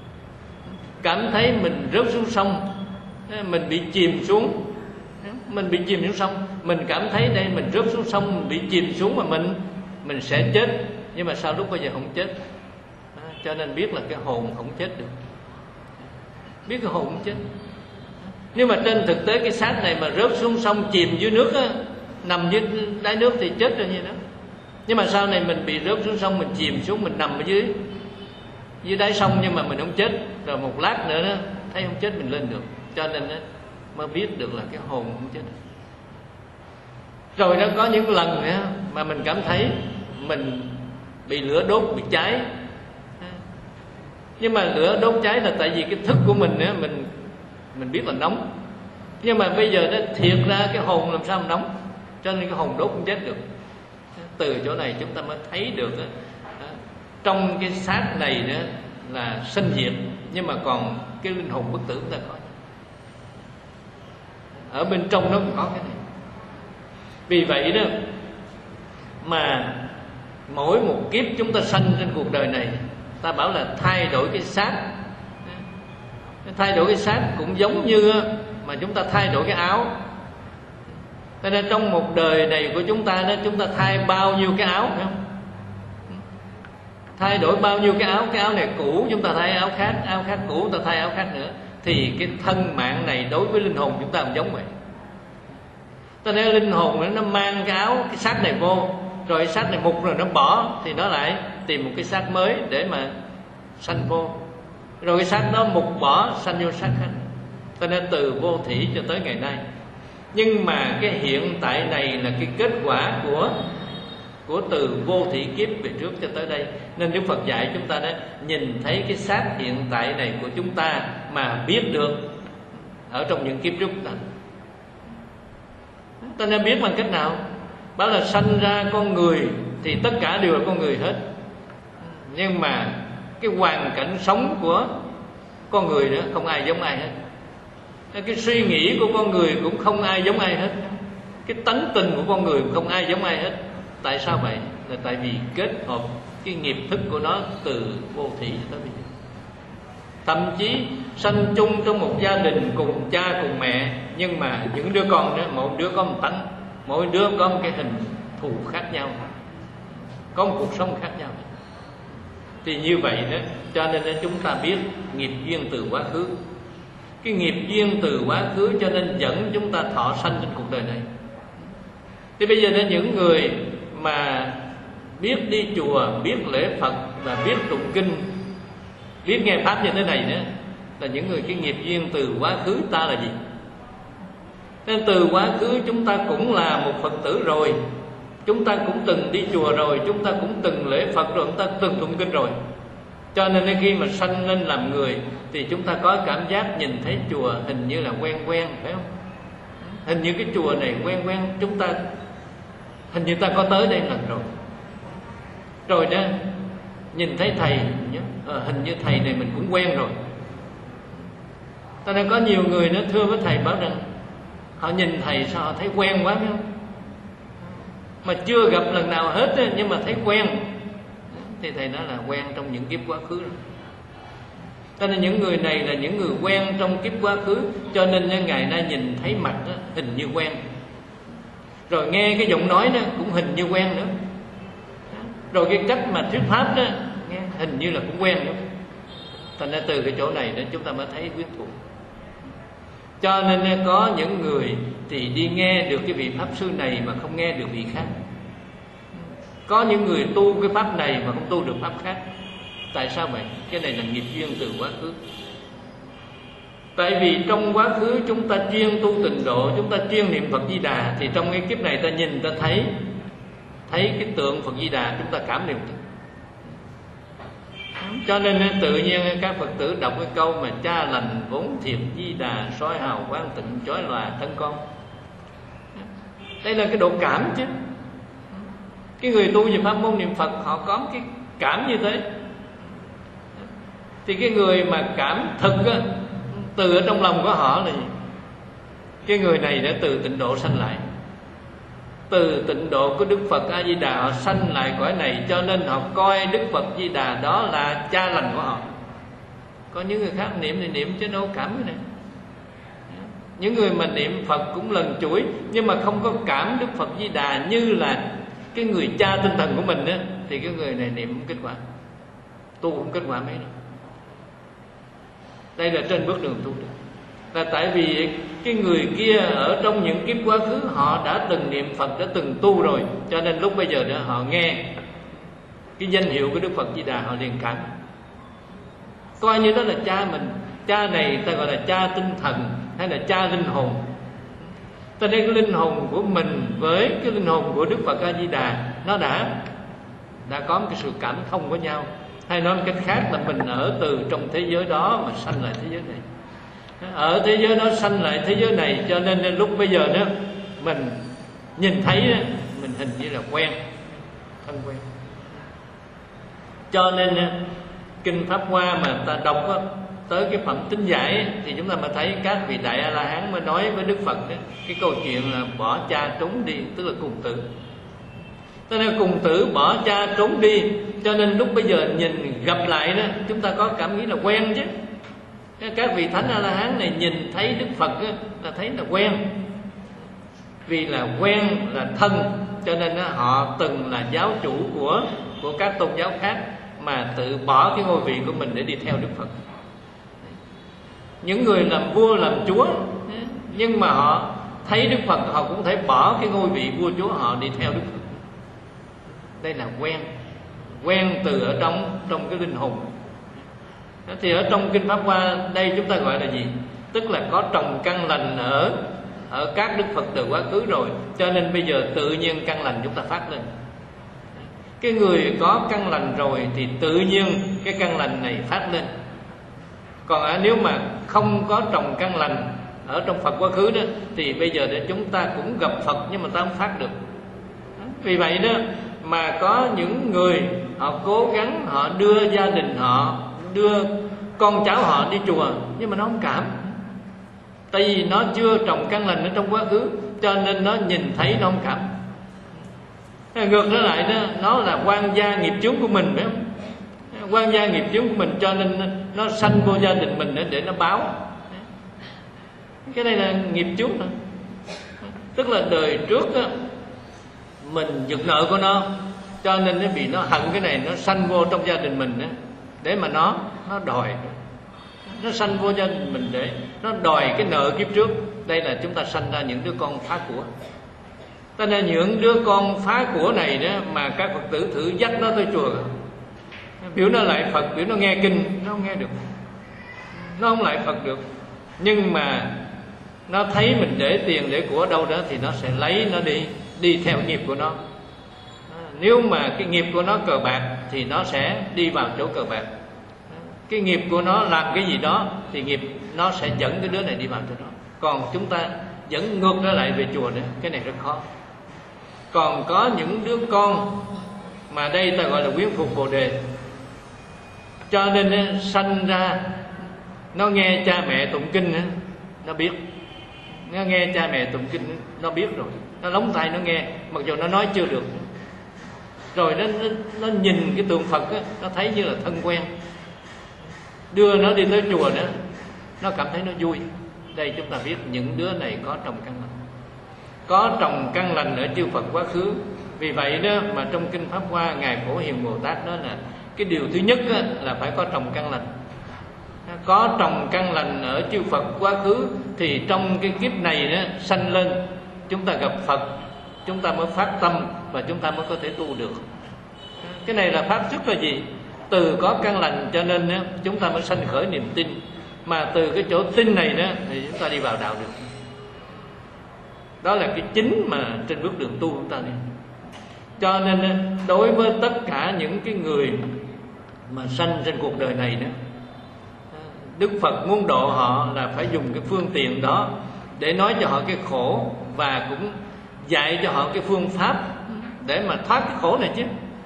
cảm thấy mình rớt xuống sông, mình bị chìm xuống, mình bị chìm xuống sông, mình cảm thấy đây mình rớt xuống sông, mình bị chìm xuống mà mình mình sẽ chết, nhưng mà sao lúc bây giờ không chết? À, cho nên biết là cái hồn không chết được, biết cái hồn không chết. Nhưng mà trên thực tế cái xác này mà rớt xuống sông chìm dưới nước á, nằm dưới đáy nước thì chết rồi như đó. Nhưng mà sau này mình bị rớt xuống sông, mình chìm xuống, mình nằm ở dưới dưới đáy sông, nhưng mà mình không chết. Rồi một lát nữa đó, thấy không chết mình lên được. Cho nên đó, mới biết được là cái hồn không chết được. Rồi nó có những lần nữa mà mình cảm thấy mình bị lửa đốt, bị cháy. Nhưng mà lửa đốt cháy là tại vì cái thức của mình nữa, mình mình biết là nóng. Nhưng mà bây giờ nó thiệt ra cái hồn làm sao mà nóng, cho nên cái hồn đốt không chết được. Từ chỗ này chúng ta mới thấy được đó, trong cái xác này đó là sinh diệt, nhưng mà còn cái linh hồn bất tử chúng ta có. Ở bên trong nó cũng có cái này. Vì vậy đó mà mỗi một kiếp chúng ta sanh trên cuộc đời này, ta bảo là thay đổi cái xác. Thay đổi cái xác cũng giống như mà chúng ta thay đổi cái áo. Cho nên trong một đời này của chúng ta đó, chúng ta thay bao nhiêu cái áo, phải không? Thay đổi bao nhiêu cái áo. Cái áo này cũ chúng ta thay áo khác, áo khác cũ chúng ta thay áo khác nữa. Thì cái thân mạng này đối với linh hồn chúng ta cũng giống vậy. Cho nên linh hồn nó mang cái áo, cái xác này vô, rồi cái xác này mục rồi nó bỏ, thì nó lại tìm một cái xác mới để mà sanh vô. Rồi cái xác đó mục bỏ, sanh vô xác khác. Cho nên từ vô thủy cho tới ngày nay. Nhưng mà cái hiện tại này là cái kết quả của của từ vô thủy kiếp về trước cho tới đây. Nên Đức Phật dạy chúng ta đó, nhìn thấy cái xác hiện tại này của chúng ta mà biết được ở trong những kiếp trước ta. Ta nên biết bằng cách nào? Bảo là sanh ra con người thì tất cả đều là con người hết. Nhưng mà cái hoàn cảnh sống của con người nữa không ai giống ai hết. Cái suy nghĩ của con người cũng không ai giống ai hết. Cái tánh tình của con người cũng không ai giống ai hết. Tại sao vậy? Là tại vì kết hợp cái nghiệp thức của nó từ vô thủy tới bây giờ. Thậm chí sanh chung trong một gia đình cùng cha cùng mẹ, nhưng mà những đứa con đó, một đứa có một tánh, mỗi đứa có một cái hình thù khác nhau, có một cuộc sống khác nhau. Thì như vậy đó, cho nên chúng ta biết nghiệp duyên từ quá khứ. Cái nghiệp duyên từ quá khứ cho nên dẫn chúng ta thọ sanh trên cuộc đời này. Thì bây giờ đến những người mà biết đi chùa, biết lễ Phật và biết tụng kinh, biết nghe pháp như thế này nữa, là những người cái nghiệp duyên từ quá khứ ta là gì? Nên từ quá khứ chúng ta cũng là một Phật tử rồi, chúng ta cũng từng đi chùa rồi, chúng ta cũng từng lễ Phật rồi, chúng ta từng tụng kinh rồi. Cho nên khi mà sanh lên làm người thì chúng ta có cảm giác nhìn thấy chùa hình như là quen quen, phải không? Hình như cái chùa này quen quen, chúng ta hình như ta có tới đây lần rồi. Rồi đó, nhìn thấy thầy, à, hình như thầy này mình cũng quen rồi. Ta nên có nhiều người nó thưa với thầy bảo rằng họ nhìn thầy sao họ thấy quen quá, phải không? Mà chưa gặp lần nào hết nhưng mà thấy quen. Thì thầy nói là quen trong những kiếp quá khứ rồi. Cho nên những người này là những người quen trong kiếp quá khứ, cho nên ngày nay nhìn thấy mặt đó, hình như quen. Rồi nghe cái giọng nói đó cũng hình như quen nữa. Rồi cái cách mà thuyết pháp đó nghe hình như là cũng quen nữa. Thành ra từ cái chỗ này đó chúng ta mới thấy quyến thuộc. Cho nên có những người thì đi nghe được cái vị pháp sư này mà không nghe được vị khác. Có những người tu cái pháp này mà không tu được pháp khác. Tại sao vậy? Cái này là nghiệp duyên từ quá khứ. Tại vì trong quá khứ chúng ta chuyên tu tịnh độ, chúng ta chuyên niệm Phật Di Đà, thì trong cái kiếp này ta nhìn ta thấy thấy cái tượng Phật Di Đà, chúng ta cảm niệm. Cho nên tự nhiên các Phật tử đọc cái câu mà cha lành vốn thiệt Di Đà, soi hào quang tịnh chói lòa thân con. Đây là cái độ cảm chứ. Cái người tu về pháp môn niệm Phật họ có cái cảm như thế. Thì cái người mà cảm thực á, từ ở trong lòng của họ là gì? Cái người này đã từ tịnh độ sanh lại. Từ tịnh độ của Đức Phật A Di Đà họ sanh lại cõi này, cho nên họ coi Đức Phật Di Đà đó là cha lành của họ. Có những người khác niệm thì niệm chứ đâu cảm cái này. Những người mà niệm Phật cũng lần chuỗi, nhưng mà không có cảm Đức Phật Di Đà như là cái người cha tinh thần của mình á, thì cái người này niệm không kết quả, tu không kết quả mấy đâu. Đây là trên bước đường tu được. Là tại vì cái người kia ở trong những kiếp quá khứ họ đã từng niệm Phật, đã từng tu rồi, cho nên lúc bây giờ đó họ nghe cái danh hiệu của Đức Phật Di Đà họ liền cảm, coi như đó là cha mình. Cha này ta gọi là cha tinh thần hay là cha linh hồn. Cho nên cái linh hồn của mình với cái linh hồn của Đức Phật A Di Đà nó đã đã có một cái sự cảm thông với nhau. Hay nói một cách khác là mình ở từ trong thế giới đó mà sanh lại thế giới này, ở thế giới đó sanh lại thế giới này, cho nên lúc bây giờ đó mình nhìn thấy đó, mình hình như là quen, thân quen. Cho nên kinh Pháp Hoa mà ta đọc đó, tới cái phẩm tính giải thì chúng ta mới thấy các vị đại A La Hán mới nói với Đức Phật đó, cái câu chuyện là bỏ cha trốn đi, tức là cùng tử. Cho nên cùng tử bỏ cha trốn đi, cho nên lúc bây giờ nhìn gặp lại đó chúng ta có cảm nghĩ là quen chứ. Các vị thánh A La Hán này nhìn thấy Đức Phật đó, là thấy là quen. Vì là quen là thân, cho nên đó, họ từng là giáo chủ của của các tôn giáo khác mà tự bỏ cái ngôi vị của mình để đi theo Đức Phật. Những người làm vua làm chúa, nhưng mà họ thấy Đức Phật họ cũng thể bỏ cái ngôi vị vua chúa họ đi theo Đức Phật. Đây là quen, quen từ ở trong trong cái linh hồn. Thì ở trong kinh Pháp Hoa đây chúng ta gọi là gì? Tức là có trồng căn lành ở ở các Đức Phật từ quá khứ rồi, cho nên bây giờ tự nhiên căn lành chúng ta phát lên. Cái người có căn lành rồi thì tự nhiên cái căn lành này phát lên. Còn nếu mà không có trồng căn lành ở trong Phật quá khứ đó thì bây giờ để chúng ta cũng gặp Phật nhưng mà ta không phát được. Vì vậy đó mà có những người họ cố gắng họ đưa gia đình họ, đưa con cháu họ đi chùa, nhưng mà nó không cảm. Tại vì nó chưa trồng căn lành ở trong quá khứ, cho nên nó nhìn thấy nó không cảm. Ngược trở lại đó, nó là quan gia nghiệp chướng của mình, phải không? Quan gia nghiệp chướng của mình, cho nên nó sanh vô gia đình mình để, để nó báo. Cái này là nghiệp chướng đó. Tức là đời trước đó, mình giật nợ của nó, cho nên nó bị nó hận cái này, nó sanh vô trong gia đình mình đó, để mà nó nó đòi, nó sanh vô gia đình mình để nó đòi cái nợ kiếp trước. Đây là chúng ta sanh ra những đứa con phá của. Ta nên những đứa con phá của này đó mà các Phật tử thử dắt nó tới chùa, biểu nó lại Phật, biểu nó nghe kinh, nó không nghe được, nó không lại Phật được. Nhưng mà nó thấy mình để tiền để của đâu đó thì nó sẽ lấy, nó đi đi theo nghiệp của nó. Nếu mà cái nghiệp của nó cờ bạc thì nó sẽ đi vào chỗ cờ bạc. Cái nghiệp của nó làm cái gì đó thì nghiệp nó sẽ dẫn cái đứa này đi vào chỗ đó. Còn chúng ta dẫn ngược trở lại về chùa nữa, cái này rất khó. Còn có những đứa con mà đây ta gọi là quyến phục Bồ Đề, cho nên sanh ra nó nghe cha mẹ tụng kinh, nó biết. Nó nghe cha mẹ tụng kinh, nó biết rồi, nó lóng tai nó nghe, mặc dù nó nói chưa được. Rồi nó, nó, nó nhìn cái tượng Phật á, nó thấy như là thân quen. Đưa nó đi tới chùa nữa, nó cảm thấy nó vui. Đây chúng ta biết những đứa này có trồng căn lành, có trồng căn lành ở chư Phật quá khứ. Vì vậy đó mà trong Kinh Pháp Hoa, Ngài Phổ Hiền Bồ Tát nói là cái điều thứ nhất á, là phải có trồng căn lành. Có trồng căn lành ở chư Phật quá khứ thì trong cái kiếp này đó, sanh lên chúng ta gặp Phật, chúng ta mới phát tâm và chúng ta mới có thể tu được. Cái này là pháp sức là gì? Từ có căn lành cho nên đó, chúng ta mới sanh khởi niềm tin. Mà từ cái chỗ tin này đó thì chúng ta đi vào đạo được. Đó là cái chính mà trên bước đường tu chúng ta đi. Cho nên đối với tất cả những cái người mà sanh trên cuộc đời này đó, Đức Phật muốn độ họ là phải dùng cái phương tiện đó để nói cho họ cái khổ, và cũng dạy cho họ cái phương pháp để mà thoát cái khổ này chứ.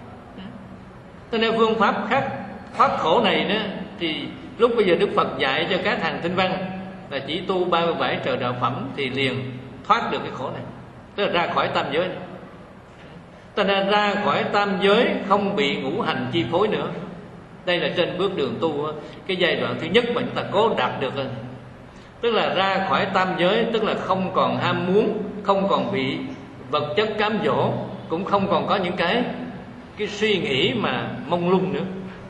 Cho nên phương pháp khác thoát khổ này đó thì lúc bây giờ Đức Phật dạy cho các hàng tinh văn là chỉ tu ba mươi bảy trời đạo phẩm thì liền thoát được cái khổ này, tức là ra khỏi tam giới này. Cho nên ra khỏi tam giới không bị ngũ hành chi phối nữa. Đây là trên bước đường tu, cái giai đoạn thứ nhất mà chúng ta cố đạt được rồi. Tức là ra khỏi tam giới, tức là không còn ham muốn, không còn bị vật chất cám dỗ, cũng không còn có những cái cái suy nghĩ mà mông lung nữa.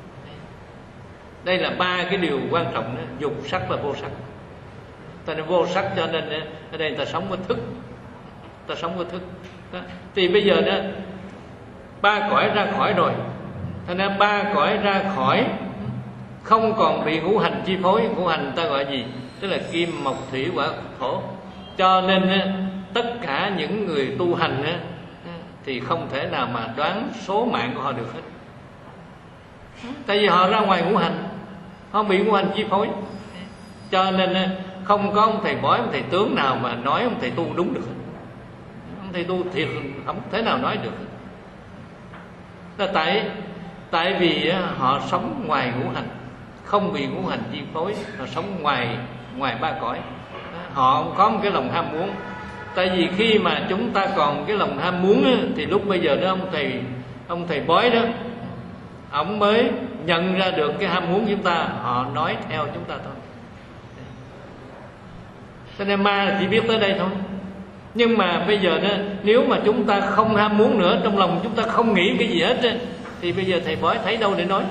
Đây là ba cái điều quan trọng đó, dục sắc và vô sắc. Ta nên vô sắc cho nên ở đây ta sống với thức, ta sống với thức đó. Thì bây giờ đó ba cõi ra khỏi rồi, cho nên ba cõi ra khỏi không còn bị ngũ hành chi phối. Ngũ hành ta gọi gì? Tức là kim, mộc, thủy, hỏa, thổ. Cho nên tất cả những người tu hành thì không thể nào mà đoán số mạng của họ được hết. Tại vì họ ra ngoài ngũ hành, không bị ngũ hành chi phối. Cho nên không có ông thầy bói, ông thầy tướng nào mà nói ông thầy tu đúng được. Ông thầy tu thiệt không thể nào nói được. Là tại tại vì họ sống ngoài ngũ hành, không bị ngũ hành chi phối, họ sống ngoài ngoài ba cõi. Họ không có một cái lòng ham muốn. Tại vì khi mà chúng ta còn cái lòng ham muốn á, thì lúc bây giờ đó ông thầy ông thầy bói đó, ông mới nhận ra được cái ham muốn của chúng ta, họ nói theo chúng ta thôi. Cho nên ma chỉ biết tới đây thôi. Nhưng mà bây giờ đó, nếu mà chúng ta không ham muốn nữa, trong lòng chúng ta không nghĩ cái gì hết á, thì bây giờ thầy bói thấy đâu để nói.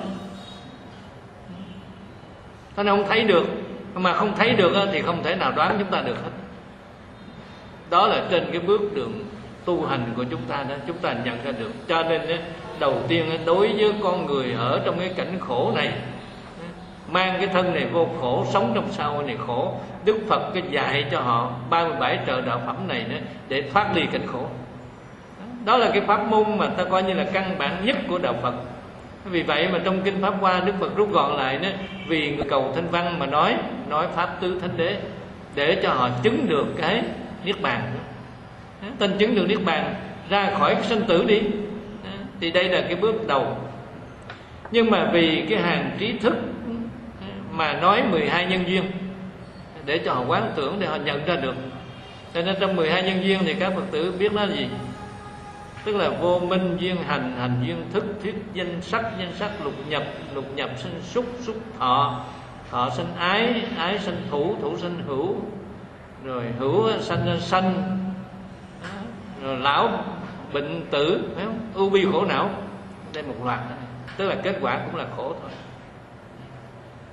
Cho nên không thấy được. Mà không thấy được á, thì không thể nào đoán chúng ta được hết. Đó là trên cái bước đường tu hành của chúng ta đó, chúng ta nhận ra được. Cho nên đầu tiên đối với con người ở trong cái cảnh khổ này, mang cái thân này vô khổ, sống trong xã hội này khổ, Đức Phật cái dạy cho họ ba mươi bảy trời đạo phẩm này đó, để thoát ly cảnh khổ. Đó là cái pháp môn mà ta coi như là căn bản nhất của đạo Phật. Vì vậy mà trong Kinh Pháp Hoa, Đức Phật rút gọn lại đó, vì người cầu thanh văn mà nói nói pháp tứ thánh đế, để cho họ chứng được cái niết bàn. Tên chứng được niết bàn, ra khỏi cái sanh tử đi. Thì đây là cái bước đầu. Nhưng mà vì cái hàng trí thức mà nói mười hai nhân duyên để cho họ quán tưởng, để họ nhận ra được. Cho nên trong mười hai nhân duyên thì các Phật tử biết nó là gì? Tức là vô minh duyên hành, hành duyên thức, thuyết danh sắc, danh sắc lục nhập, lục nhập sinh xúc, xúc thọ, thọ sinh ái, ái sinh thủ, thủ sinh hữu, rồi hữu sanh ra sanh, rồi lão bệnh tử, phải không? Ưu bi khổ não. Đây một loạt này. Tức là kết quả cũng là khổ thôi.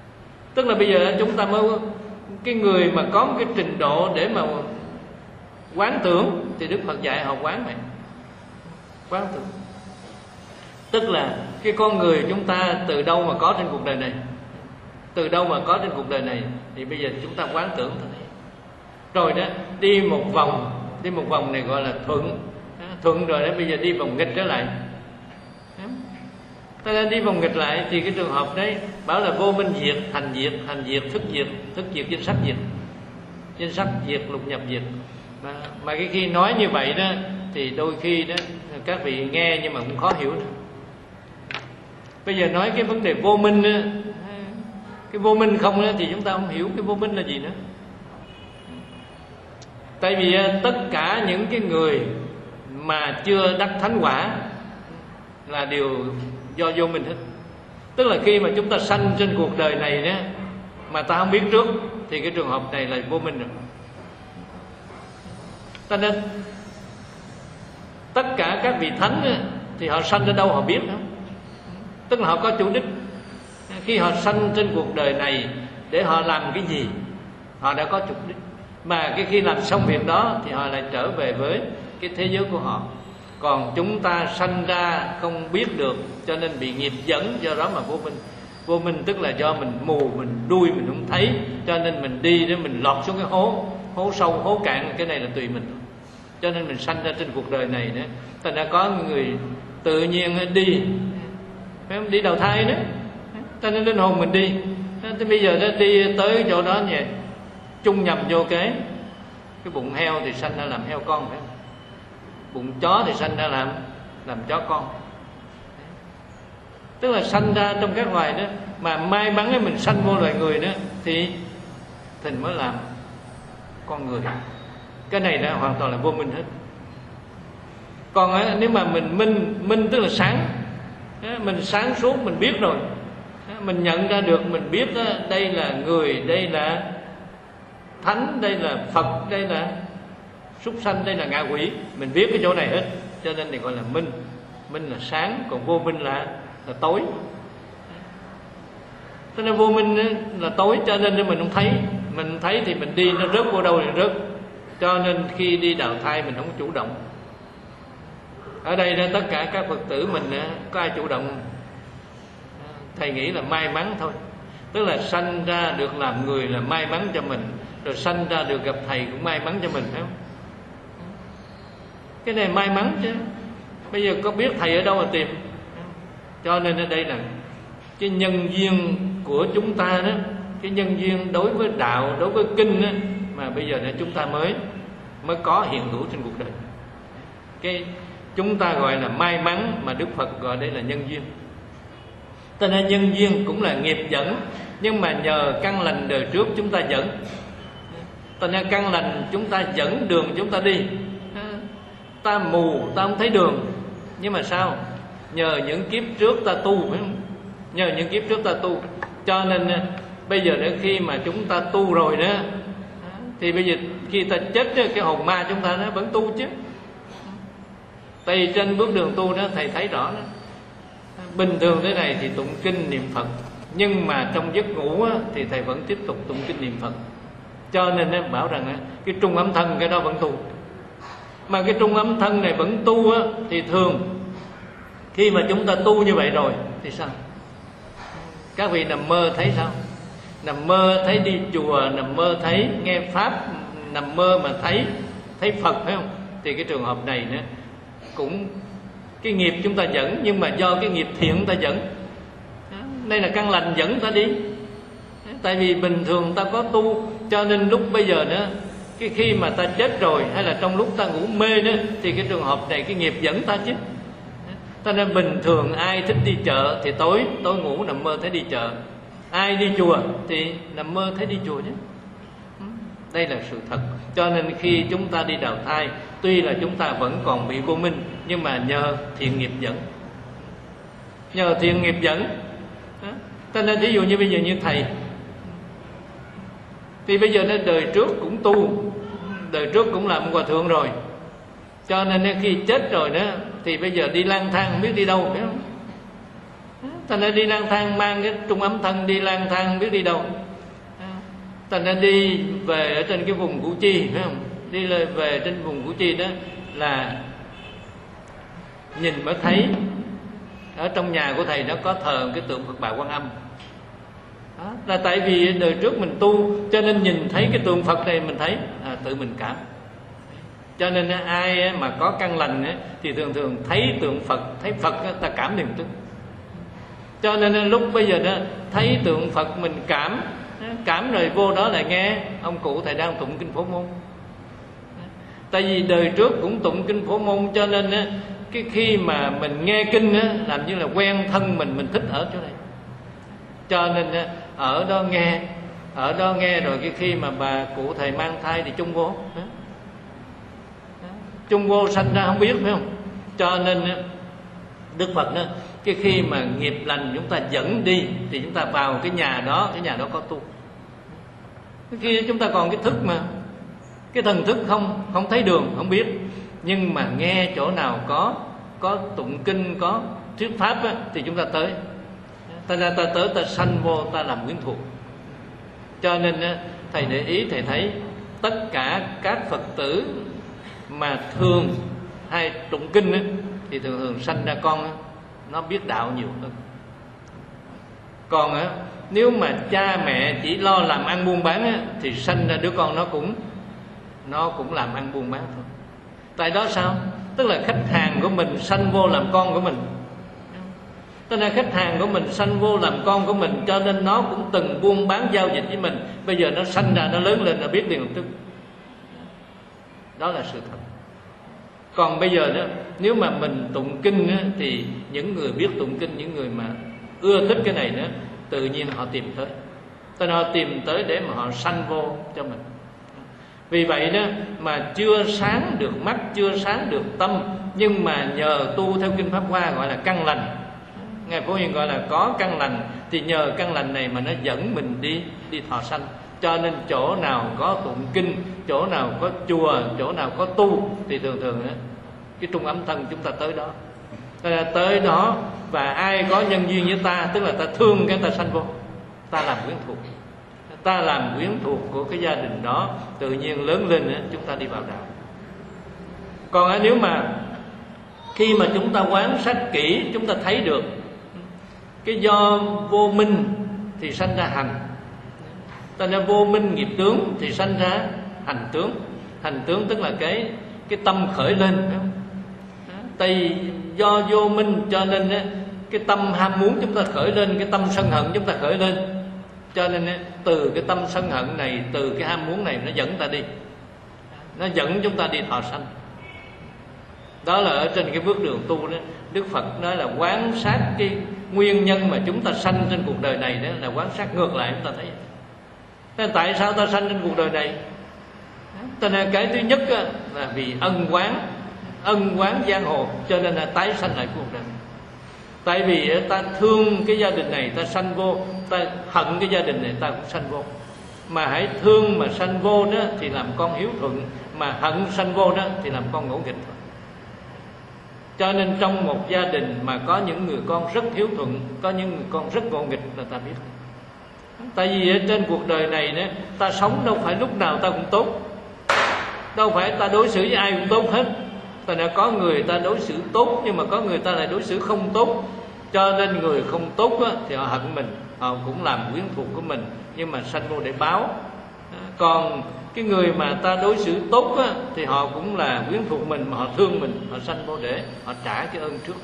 Tức là bây giờ chúng ta mới, cái người mà có một cái trình độ để mà Quán tưởng thì Đức Phật dạy họ quán này, quán tưởng. Tức là cái con người chúng ta từ đâu mà có trên cuộc đời này, từ đâu mà có trên cuộc đời này, thì bây giờ chúng ta quán tưởng thôi. Rồi đó, đi một vòng, đi một vòng này gọi là thuận, thuận rồi đó, bây giờ đi vòng nghịch trở lại. Ta đã đi vòng nghịch lại thì cái trường hợp đấy bảo là vô minh diệt, hành diệt, hành diệt, thức diệt, thức diệt, danh sắc diệt, danh sắc diệt, lục nhập diệt. Mà, mà cái khi nói như vậy đó thì đôi khi đó các vị nghe nhưng mà cũng khó hiểu nữa. Bây giờ nói cái vấn đề vô minh đó, cái vô minh không đó, thì chúng ta không hiểu cái vô minh là gì nữa. Tại vì tất cả những cái người mà chưa đắc thánh quả là đều do vô minh hết. Tức là khi mà chúng ta sanh trên cuộc đời này đó mà ta không biết trước thì cái trường hợp này là vô minh rồi. Cho nên tất cả các vị thánh đó, thì họ sanh ở đâu họ biết không? Tức là họ có chủ đích. Khi họ sanh trên cuộc đời này để họ làm cái gì, họ đã có chủ đích. Mà cái khi làm xong việc đó thì họ lại trở về với cái thế giới của họ. Còn chúng ta sanh ra không biết được, cho nên bị nghiệp dẫn, do đó mà vô minh. Vô minh tức là do mình mù, mình đuôi mình không thấy, cho nên mình đi để mình lọt xuống cái hố, hố sâu, hố cạn, cái này là tùy mình. Cho nên mình sanh ra trên cuộc đời này nữa. Thành ra có người tự nhiên đi, phải không? Đi đầu thai đó, cho nên linh hồn mình đi. Thế bây giờ nó đi tới chỗ đó nhỉ, chung nhầm vô cái cái bụng heo thì sanh ra làm heo con, phải không? Bụng chó thì sanh ra làm làm chó con. Tức là sanh ra trong các loài đó, mà may mắn mình sanh vô loài người đó thì thì mới làm con người. Cái này đã hoàn toàn là vô minh hết. Còn á, nếu mà mình minh, minh tức là sáng, mình sáng suốt, mình biết rồi, mình nhận ra được, mình biết đó, đây là người, đây là thánh, đây là Phật, đây là súc sanh, đây là ngạ quỷ, mình biết cái chỗ này hết, cho nên thì gọi là minh. Minh là sáng, còn vô minh là là tối. Cho nên vô minh là tối, cho nên mình không thấy. Mình thấy thì mình đi, nó rớt vô đâu thì rớt. Cho nên khi đi đào thai mình không chủ động. Ở đây đó, tất cả các Phật tử mình có ai chủ động? Thầy nghĩ là may mắn thôi. Tức là sanh ra được làm người là may mắn cho mình, rồi sanh ra được gặp thầy cũng may mắn cho mình, phải không? Cái này may mắn chứ. Bây giờ có biết thầy ở đâu mà tìm. Cho nên ở đây là cái nhân duyên của chúng ta đó, cái nhân duyên đối với đạo, đối với kinh đó, mà bây giờ là chúng ta mới mới có hiện hữu trên cuộc đời. Cái chúng ta gọi là may mắn, mà Đức Phật gọi đây là nhân duyên. Cho nên nhân duyên cũng là nghiệp dẫn, nhưng mà nhờ căn lành đời trước chúng ta dẫn. Cho nên căn lành chúng ta dẫn đường chúng ta đi. Ta mù, ta không thấy đường, nhưng mà sao? Nhờ những kiếp trước ta tu, phải không? Nhờ những kiếp trước ta tu, cho nên bây giờ đến khi mà chúng ta tu rồi đó, thì bây giờ khi ta chết cái hồn ma chúng ta nó vẫn tu chứ. Tại vì trên bước đường tu đó thầy thấy rõ đó. Bình thường thế này thì tụng kinh niệm Phật, nhưng mà trong giấc ngủ á, thì thầy vẫn tiếp tục tụng kinh niệm Phật. Cho nên nó bảo rằng á, cái trung ấm thân cái đó vẫn tu. Mà cái trung ấm thân này vẫn tu á, thì thường khi mà chúng ta tu như vậy rồi thì sao? Các vị nằm mơ thấy sao? Nằm mơ thấy đi chùa, nằm mơ thấy nghe pháp, nằm mơ mà thấy thấy Phật, phải không? Thì cái trường hợp này nữa cũng cái nghiệp chúng ta dẫn, nhưng mà do cái nghiệp thiện ta dẫn. Đây là căn lành dẫn ta đi. Tại vì bình thường ta có tu, cho nên lúc bây giờ nữa, cái khi mà ta chết rồi hay là trong lúc ta ngủ mê nữa, thì cái trường hợp này cái nghiệp dẫn ta chứ. Cho nên bình thường ai thích đi chợ thì tối tối ngủ nằm mơ thấy đi chợ, ai đi chùa thì nằm mơ thấy đi chùa chứ. Đây là sự thật. Cho nên khi chúng ta đi đào thai, tuy là chúng ta vẫn còn bị vô minh, nhưng mà nhờ thiện nghiệp dẫn, nhờ thiện nghiệp dẫn. Cho nên ví dụ như bây giờ như thầy, thì bây giờ đến đời trước cũng tu, đời trước cũng làm hòa thượng rồi, cho nên khi chết rồi đó thì bây giờ đi lang thang không biết đi đâu, phải không? Thành ra đi lang thang, mang cái trung ấm thân đi lang thang không biết đi đâu. Thành ra đi về ở trên cái vùng Củ Chi, phải không? đi về trên vùng Củ Chi đó là nhìn mới thấy ở trong nhà của thầy nó có thờ cái tượng Phật Bà Quan Âm. Đó, là tại vì đời trước mình tu cho nên nhìn thấy cái tượng Phật này mình thấy à, tự mình cảm. Cho nên ai mà có căn lành thì thường thường thấy tượng Phật, thấy Phật ta cảm liền tức. Cho nên lúc bây giờ đó thấy tượng Phật mình cảm, cảm rồi vô đó lại nghe ông cụ thầy đang tụng kinh Phổ Môn. Tại vì đời trước cũng tụng kinh Phổ Môn, cho nên cái khi mà mình nghe kinh á, làm như là quen thân mình, mình thích ở chỗ này. Cho nên ở đó nghe, ở đó nghe rồi cái khi mà bà cụ thầy mang thai thì chung vô, chung vô sanh ra không biết phải không? Cho nên Đức Phật đó, cái khi mà nghiệp lành chúng ta dẫn đi thì chúng ta vào cái nhà đó, cái nhà đó có tu. Cái khi chúng ta còn cái thức mà, cái thần thức không không thấy đường, không biết, nhưng mà nghe chỗ nào có có tụng kinh, có thuyết pháp á, thì chúng ta tới. Ta ra ta tới ta sanh vô, ta làm quyến thuộc. Cho nên á, thầy để ý thầy thấy tất cả các Phật tử mà thường hay tụng kinh á, thì thường thường sanh ra con á, nó biết đạo nhiều hơn. Còn á, nếu mà cha mẹ chỉ lo làm ăn buôn bán á, thì sanh ra đứa con nó cũng nó cũng làm ăn buôn bán thôi. Tại đó sao? Tức là khách hàng của mình sanh vô làm con của mình. Tức là khách hàng của mình sanh vô làm con của mình, cho nên nó cũng từng buôn bán giao dịch với mình. Bây giờ nó sanh ra, nó lớn lên, nó biết liền lập tức. Đó là sự thật. Còn bây giờ đó, nếu mà mình tụng kinh á, thì những người biết tụng kinh, những người mà ưa thích cái này đó, tự nhiên họ tìm tới. Tức là họ tìm tới để mà họ sanh vô cho mình. Vì vậy đó mà chưa sáng được mắt, chưa sáng được tâm, nhưng mà nhờ tu theo kinh Pháp Hoa gọi là căn lành. Ngài Phổ Hiền gọi là có căn lành, thì nhờ căn lành này mà nó dẫn mình đi đi thọ sanh. Cho nên chỗ nào có tụng kinh, chỗ nào có chùa, chỗ nào có tu thì thường thường đó, cái trung ấm thân chúng ta tới đó. Ta tới đó và ai có nhân duyên với ta, tức là ta thương cái ta sanh vô, ta làm quyến thuộc. Ta làm quyến thuộc của cái gia đình đó, tự nhiên lớn lên đó, chúng ta đi vào đạo. Còn nếu mà khi mà chúng ta quan sát kỹ, chúng ta thấy được cái do vô minh thì sanh ra hành. Ta ra vô minh nghiệp tướng thì sanh ra hành tướng. Hành tướng tức là cái cái tâm khởi lên, phải không? Tại vì do vô minh cho nên cái tâm ham muốn chúng ta khởi lên, cái tâm sân hận chúng ta khởi lên. Cho nên từ cái tâm sân hận này, từ cái ham muốn này nó dẫn ta đi, nó dẫn chúng ta đi thọ sanh. Đó là ở trên cái bước đường tu đó, Đức Phật nói là quán sát cái nguyên nhân mà chúng ta sanh trên cuộc đời này, đó là quán sát ngược lại chúng ta thấy. Thế tại sao ta sanh trên cuộc đời này? Cho nên cái thứ nhất là vì ân oán, ân oán giang hồ, cho nên là tái sanh lại cuộc đời. Tại vì ta thương cái gia đình này ta sanh vô, ta hận cái gia đình này ta cũng sanh vô. Mà hãy thương mà sanh vô đó thì làm con hiếu thuận, mà hận sanh vô đó thì làm con ngỗ nghịch thôi. Cho nên trong một gia đình mà có những người con rất hiếu thuận, có những người con rất ngỗ nghịch là ta biết. Tại vì ở trên cuộc đời này đó, ta sống đâu phải lúc nào ta cũng tốt, đâu phải ta đối xử với ai cũng tốt hết. Tại đã có người ta đối xử tốt, nhưng mà có người ta lại đối xử không tốt. Cho nên người không tốt á, thì họ hận mình, họ cũng làm quyến thuộc của mình, nhưng mà sanh vô để báo. Còn cái người mà ta đối xử tốt á, thì họ cũng là quyến thuộc mình, mà họ thương mình, họ sanh vô để họ trả cái ơn trước.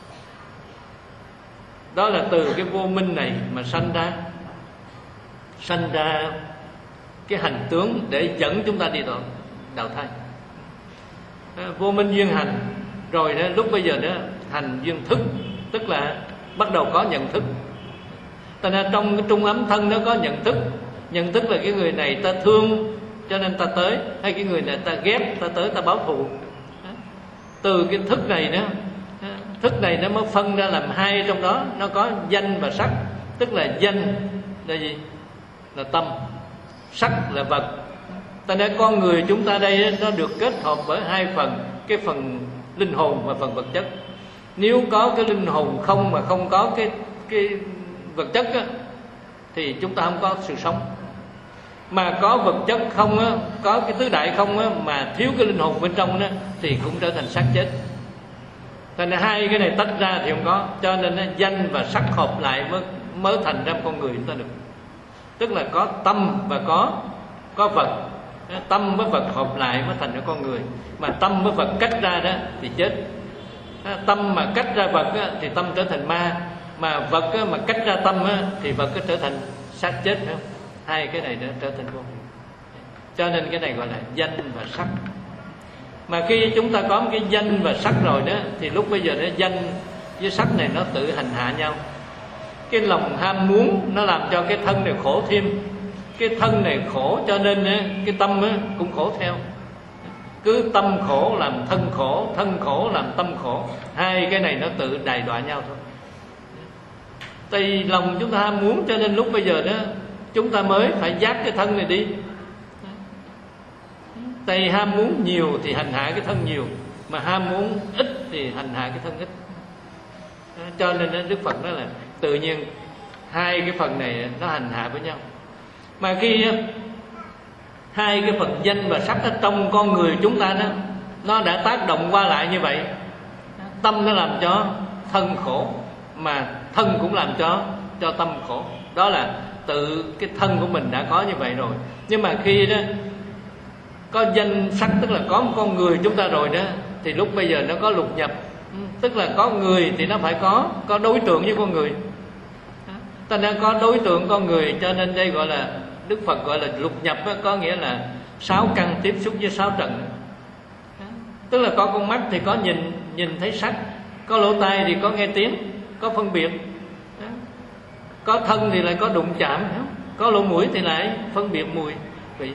Đó là từ cái vô minh này mà sanh ra sanh ra cái hành tướng để dẫn chúng ta đi đạo, đạo thai. Vô minh duyên hành, rồi đó, lúc bây giờ đó hành duyên thức, tức là bắt đầu có nhận thức. Tại nên trong cái trung ấm thân nó có nhận thức. Nhận thức là cái người này ta thương cho nên ta tới, hay cái người này ta ghét ta tới ta báo thù. Từ cái thức này đó, thức này nó mới phân ra làm hai, trong đó nó có danh và sắc. Tức là danh là gì? Là tâm, sắc là vật. Tại nên con người chúng ta đây nó được kết hợp bởi hai phần, cái phần linh hồn và phần vật chất. Nếu có cái linh hồn không mà không có cái cái vật chất á, thì chúng ta không có sự sống. mà có vật chất không á, có cái tứ đại không á, mà thiếu cái linh hồn bên trong đó thì cũng trở thành xác chết. Thành ra hai cái này tách ra thì không có, cho nên á, danh và sắc hợp lại mới mới thành ra con người chúng ta được. Tức là có tâm và có có vật, tâm với vật hợp lại mới thành ra con người. Mà tâm với vật cách ra đó thì chết. Tâm mà cách ra vật á, thì tâm trở thành ma, mà vật á, mà cách ra tâm á, thì vật á, trở thành xác chết, phải không? Hai cái này nó trở thành con người. Cho nên cái này gọi là danh và sắc. Mà khi chúng ta có một cái danh và sắc rồi đó, thì lúc bây giờ đó danh với sắc này nó tự hành hạ nhau. Cái lòng ham muốn nó làm cho cái thân này khổ thêm. Cái thân này khổ cho nên cái tâm cũng khổ theo. Cứ tâm khổ làm thân khổ, thân khổ làm tâm khổ. Hai cái này nó tự đày đọa nhau thôi. Tại vì lòng chúng ta ham muốn, cho nên lúc bây giờ đó chúng ta mới phải giác cái thân này đi. Tại vì ham muốn nhiều thì hành hạ cái thân nhiều, mà ham muốn ít thì hành hạ cái thân ít. Cho nên Đức Phật nói là tự nhiên hai cái phần này nó hành hạ với nhau. Mà khi hai cái phần danh và sắc ở trong con người chúng ta đó, nó đã tác động qua lại như vậy. Tâm nó làm cho thân khổ, mà thân cũng làm cho cho tâm khổ. Đó là tự cái thân của mình đã có như vậy rồi. Nhưng mà khi đó có danh sắc, tức là có một con người chúng ta rồi đó, thì lúc bây giờ nó có lục nhập. Tức là có người thì nó phải có có đối tượng với con người. Ta đã có đối tượng con người, cho nên đây gọi là Đức Phật gọi là lục nhập đó, có nghĩa là sáu căn tiếp xúc với sáu trần. Tức là có con mắt thì có nhìn nhìn thấy sắc, có lỗ tai thì có nghe tiếng, có phân biệt, có thân thì lại có đụng chạm, có lỗ mũi thì lại phân biệt mùi vị,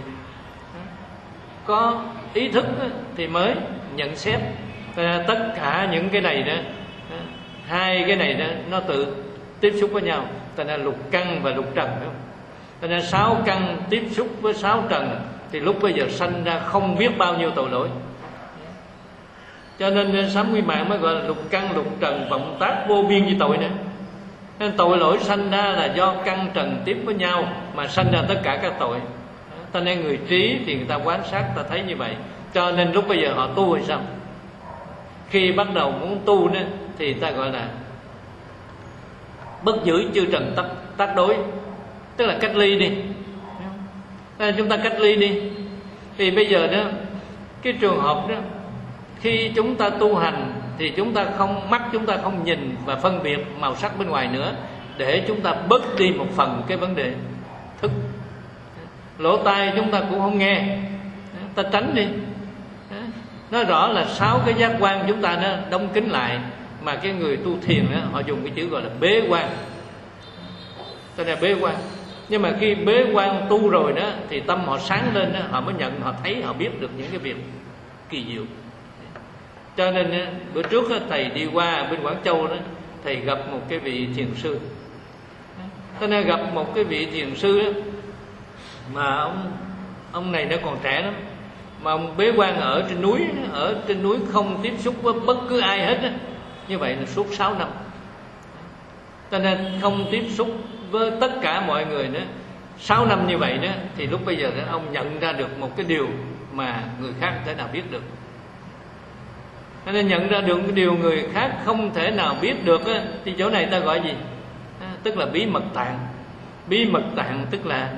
có ý thức thì mới nhận xét. Tất cả những cái này đó, hai cái này đó nó tự tiếp xúc với nhau, thành ra lục căn và lục trần. Thành ra sáu căn tiếp xúc với sáu trần thì lúc bây giờ sanh ra không biết bao nhiêu tội lỗi. Cho nên Sám Quy Mạng mới gọi là lục căn lục trần vọng tác vô biên như tội nữa. Nên tội lỗi sanh ra là do căn trần tiếp với nhau mà sanh ra tất cả các tội. Cho nên người trí thì người ta quan sát, ta thấy như vậy. Cho nên lúc bây giờ họ tu hay sao? Khi bắt đầu muốn tu nữa thì ta gọi là bất giữ chư trần tác, tác đối, tức là cách ly đi. Nên chúng ta cách ly đi. Thì bây giờ đó, cái trường hợp đó, khi chúng ta tu hành thì chúng ta không, mắt chúng ta không nhìn và phân biệt màu sắc bên ngoài nữa, để chúng ta bớt đi một phần cái vấn đề thức. Lỗ tai chúng ta cũng không nghe, ta tránh đi. Nói rõ là sáu cái giác quan chúng ta nó đóng kín lại. Mà cái người tu thiền đó, họ dùng cái chữ gọi là bế quan. Cho nên bế quan. Nhưng mà khi bế quan tu rồi đó, thì tâm họ sáng lên đó, họ mới nhận, họ thấy, họ biết được những cái việc kỳ diệu. Cho nên bữa trước thầy đi qua bên Quảng Châu đó, thầy gặp một cái vị thiền sư. Cho nên gặp một cái vị thiền sư đó, mà ông ông này nó còn trẻ lắm, mà ông bế quan ở trên núi, ở trên núi không tiếp xúc với bất cứ ai hết đó. Như vậy là suốt sáu năm. Cho nên không tiếp xúc với tất cả mọi người nữa. Sáu năm như vậy đó, thì lúc bây giờ đó, ông nhận ra được một cái điều mà người khác không thể nào biết được. Cho nên nhận ra được cái điều người khác không thể nào biết được đó, thì chỗ này ta gọi gì? À, tức là bí mật tạng. Bí mật tạng tức là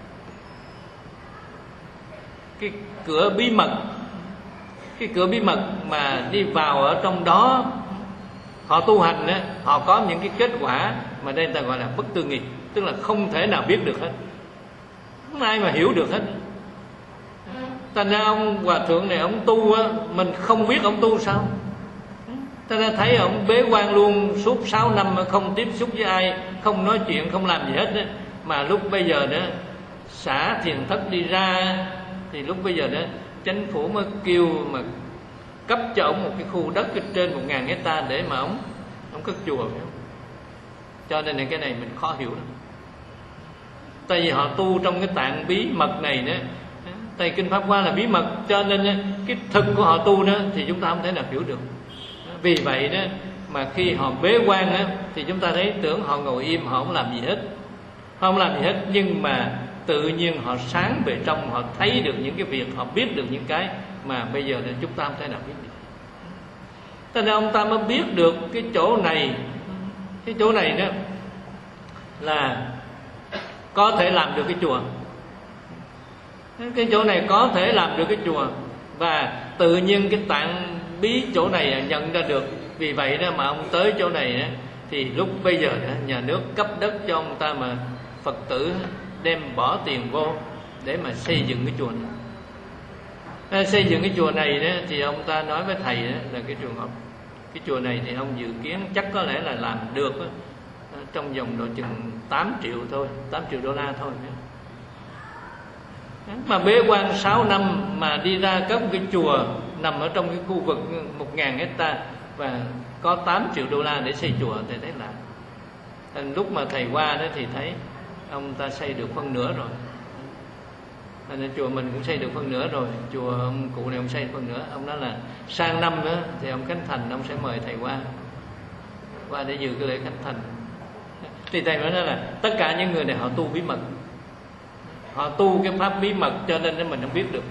cái cửa bí mật. Cái cửa bí mật mà đi vào ở trong đó, họ tu hành đó, họ có những cái kết quả mà đây ta gọi là bất tư nghị, tức là không thể nào biết được hết, không ai mà hiểu được hết. Thành ra ông hòa thượng này ông tu á, mình không biết ông tu sao. Thành ra thấy ông bế quan luôn suốt sáu năm không tiếp xúc với ai, không nói chuyện, không làm gì hết đó. Mà lúc bây giờ đó xả thiền thất đi ra, thì lúc bây giờ đó chính phủ mới kêu mà cấp cho ông một cái khu đất trên một ngàn hecta để mà ông ông cất chùa. Cho nên là cái này mình khó hiểu lắm. Tại vì họ tu trong cái tạng bí mật này nữa. Tại Kinh Pháp Hoa là bí mật, cho nên cái thực của họ tu đó thì chúng ta không thể nào hiểu được. Vì vậy đó mà khi họ bế quan đó, thì chúng ta thấy tưởng họ ngồi im, họ không làm gì hết, họ không làm gì hết, nhưng mà tự nhiên họ sáng về trong, họ thấy được những cái việc, họ biết được những cái mà bây giờ chúng ta không thể nào biết được. Cho nên ông ta mới biết được cái chỗ này, cái chỗ này đó là có thể làm được cái chùa. Cái chỗ này có thể làm được cái chùa, và tự nhiên cái tạng bí chỗ này nhận ra được. Vì vậy đó mà ông tới chỗ này đó, thì lúc bây giờ đó, nhà nước cấp đất cho ông ta, mà Phật tử đem bỏ tiền vô để mà xây dựng cái chùa này. À, xây dựng cái chùa này đó, thì ông ta nói với thầy đó, là cái trường hợp cái chùa này thì ông dự kiến chắc có lẽ là làm được đó, trong vòng độ chừng tám triệu thôi, tám triệu đô la thôi. Mà bế quan sáu năm mà đi ra có một cái chùa nằm ở trong cái khu vực một ngàn hecta và có tám triệu đô la để xây chùa, thì thấy là lúc mà thầy qua đó thì thấy ông ta xây được phân nửa rồi. Nên chùa mình cũng xây được phân nửa rồi, chùa ông cụ này ông xây phân nửa. Ông nói là sang năm nữa thì ông khánh thành, ông sẽ mời thầy qua qua để dự cái lễ khánh thành. Thì thầy nói là tất cả những người này họ tu bí mật, họ tu cái pháp bí mật, cho nên mình không biết được.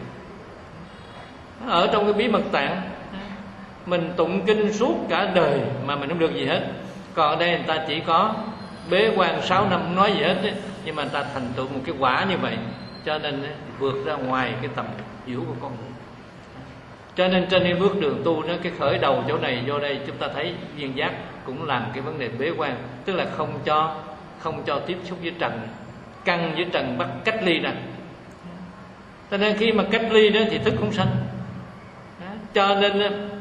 Ở trong cái bí mật tạng, mình tụng kinh suốt cả đời mà mình không được gì hết. Còn ở đây người ta chỉ có bế quan sáu năm không nói gì hết ấy, nhưng mà người ta thành tựu một cái quả như vậy, cho nên ấy, vượt ra ngoài cái tầm hiểu của con người. Cho nên trên cái bước đường tu nó, cái khởi đầu chỗ này vô đây chúng ta thấy viên giác cũng làm cái vấn đề bế quan, tức là không cho không cho tiếp xúc với trần, căn với trần bắt cách ly ra. Cho nên khi mà cách ly đó thì thức không sanh, cho nên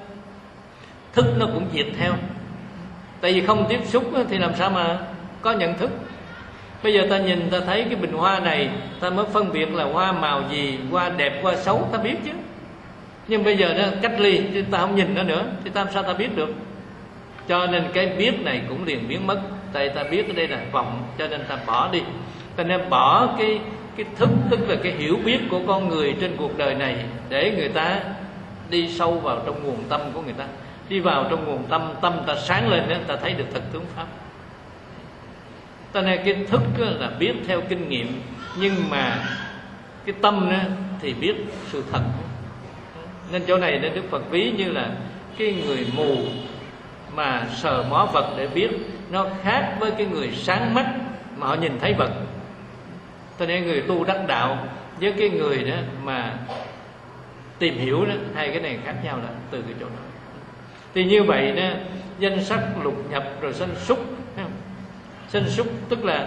thức nó cũng diệt theo. Tại vì không tiếp xúc thì làm sao mà có nhận thức. Bây giờ ta nhìn ta thấy cái bình hoa này, ta mới phân biệt là hoa màu gì, hoa đẹp hoa xấu ta biết chứ. Nhưng bây giờ nó cách ly, chứ ta không nhìn nó nữa, thì ta làm sao ta biết được. Cho nên cái biết này cũng liền biến mất. Tại ta biết ở đây là vọng, cho nên ta bỏ đi. Ta nên bỏ cái cái thức, tức là cái hiểu biết của con người trên cuộc đời này, để người ta đi sâu vào trong nguồn tâm của người ta. Đi vào trong nguồn tâm, tâm ta sáng lên đó, ta thấy được thật tướng pháp. Ta nên cái thức là biết theo kinh nghiệm, nhưng mà cái tâm đó thì biết sự thật. Nên chỗ này Đức Phật ví như là cái người mù mà sờ mó vật để biết, nó khác với cái người sáng mắt mà họ nhìn thấy vật. Cho nên người tu đắc đạo với cái người đó mà tìm hiểu đó, hai cái này khác nhau là từ cái chỗ đó. Thì như vậy đó, danh sắc lục nhập rồi sanh xúc. Sanh xúc tức là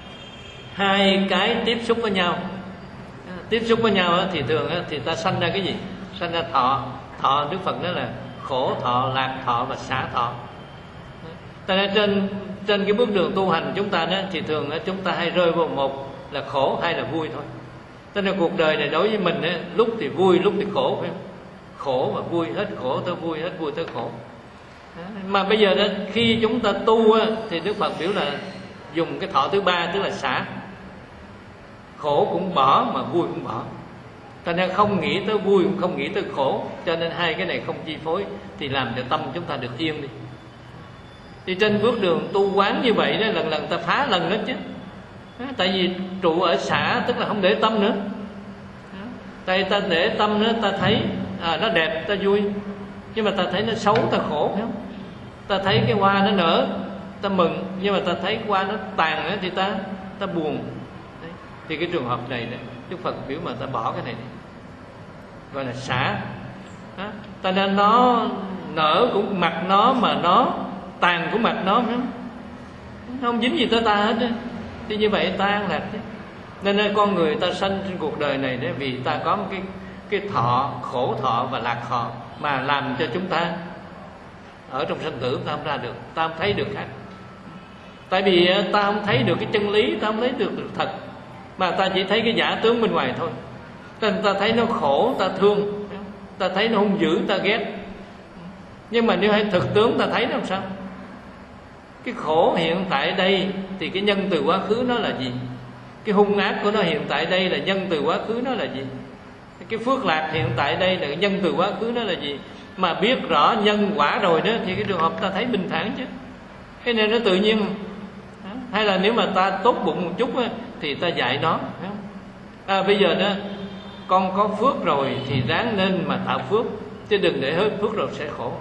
hai cái tiếp xúc với nhau. Tiếp xúc với nhau thì thường thì ta sanh ra cái gì? Sanh ra thọ. Thọ Đức Phật nói là khổ thọ, lạc thọ và xả thọ. Tại nên trên trên cái bước đường tu hành chúng ta đó, thì thường chúng ta hay rơi vào một là khổ, hay là vui thôi. Cho nên cuộc đời này đối với mình đó, lúc thì vui, lúc thì khổ, phải không? Khổ và vui, hết khổ tới vui, hết vui tới khổ. Mà bây giờ đó, khi chúng ta tu á, thì Đức Phật biểu là dùng cái thọ thứ ba, tức là xả. Khổ cũng bỏ mà vui cũng bỏ. Cho nên không nghĩ tới vui cũng không nghĩ tới khổ. Cho nên hai cái này không chi phối, thì làm cho tâm chúng ta được yên đi. Thì trên bước đường tu quán như vậy đó, lần lần ta phá lần đó chứ. Tại vì trụ ở xả tức là không để tâm nữa. Tại ta để tâm nữa, ta thấy à, nó đẹp ta vui, nhưng mà ta thấy nó xấu ta khổ, phải không? Ta thấy cái hoa nó nở ta mừng, nhưng mà ta thấy cái hoa nó tàn nữa thì ta ta buồn. Đấy. Thì cái trường hợp này đó, Đức Phật biểu mà ta bỏ cái này đi, gọi là xả. Đó. Ta nên nó nở cũng mặt nó, mà nó tàn cũng mặt nó, phải không? Nó không dính gì tới ta hết á. Thì như vậy ta an lạc chứ. Nên con người ta sanh trên cuộc đời này đó, vì ta có một cái cái thọ, khổ thọ và lạc thọ, mà làm cho chúng ta ở trong sanh tử ta không ra được, ta không thấy được khác. Tại vì ta không thấy được cái chân lý, ta không thấy được, được thật, mà ta chỉ thấy cái giả tướng bên ngoài thôi. Nên ta thấy nó khổ, ta thương, ta thấy nó hung dữ, ta ghét. Nhưng mà nếu hãy thực tướng ta thấy nó làm sao? Cái khổ hiện tại đây thì cái nhân từ quá khứ nó là gì? Cái hung ác của nó hiện tại đây là nhân từ quá khứ nó là gì? Cái phước lạc hiện tại đây là nhân từ quá khứ nó là gì? Mà biết rõ nhân quả rồi đó, thì cái trường hợp ta thấy bình thản chứ. Cái này nó tự nhiên. Hay là nếu mà ta tốt bụng một chút thì ta dạy nó, À, bây giờ đó con có phước rồi thì ráng nên mà tạo phước, chứ đừng để hết phước rồi sẽ khổ.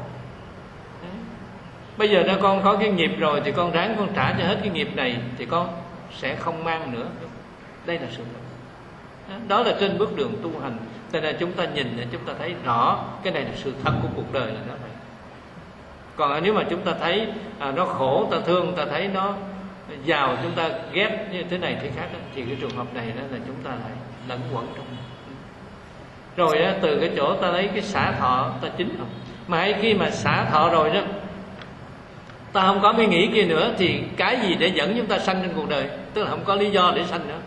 Bây giờ đó con có cái nghiệp rồi thì con ráng con trả cho hết cái nghiệp này thì con sẽ không mang nữa. Đây là sự thật. Đó là trên bước đường tu hành. Cho nên chúng ta nhìn để chúng ta thấy rõ cái này là sự thật của cuộc đời là nó vậy. Còn nếu mà chúng ta thấy à, nó khổ, ta thương, ta thấy nó giàu, chúng ta ghét như thế này thế khác đó, thì cái trường hợp này đó là chúng ta lại lẫn quẩn trong đó. Rồi đó, từ cái chỗ ta lấy cái xả thọ ta chính không. Mà hay khi mà xả thọ rồi đó, ta không có mới nghĩ kia nữa, thì cái gì để dẫn chúng ta sanh trên cuộc đời? Tức là không có lý do để sanh nữa.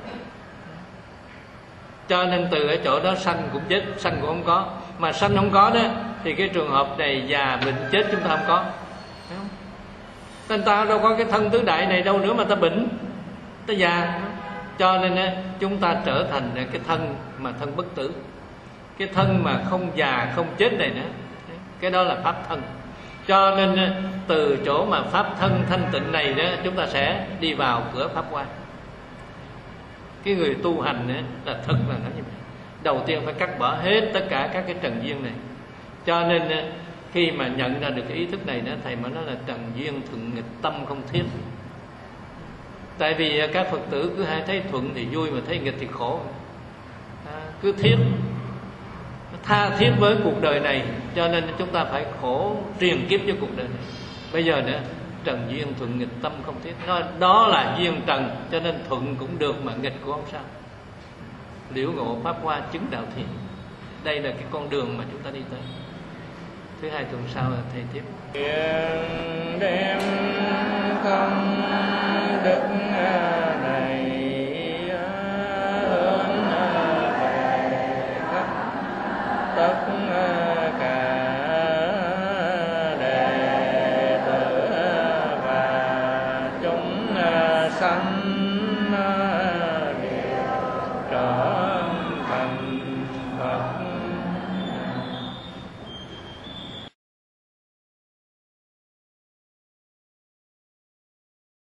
Cho nên từ cái chỗ đó sanh cũng chết, sanh cũng không có. Mà sanh không có đó thì cái trường hợp này già bệnh chết chúng ta không có. Thấy không? Nên ta đâu có cái thân tứ đại này đâu nữa mà ta bệnh, ta già. Cho nên chúng ta trở thành cái thân mà thân bất tử, cái thân mà không già không chết này nữa. Cái đó là pháp thân. Cho nên từ chỗ mà pháp thân thanh tịnh này đó, chúng ta sẽ đi vào cửa pháp quan. Cái người tu hành đó, là thật là nó như vậy. Đầu tiên phải cắt bỏ hết tất cả các cái trần duyên này. Cho nên khi mà nhận ra được cái ý thức này đó, thầy mới nói là trần duyên thuận nghịch tâm không thiết. Tại vì các Phật tử cứ hay thấy thuận thì vui, mà thấy nghịch thì khổ. À, cứ thiết, tha thiết với cuộc đời này, cho nên chúng ta phải khổ triền kiếp cho cuộc đời này. Bây giờ nữa, trần duyên thuận nghịch tâm không thiết. Đó, đó là duyên trần, cho nên thuận cũng được mà nghịch cũng không sao. Liễu ngộ pháp hoa chứng đạo thiền. Đây là cái con đường mà chúng ta đi tới. Thứ hai tuần sau là thầy tiếp. Đem không đức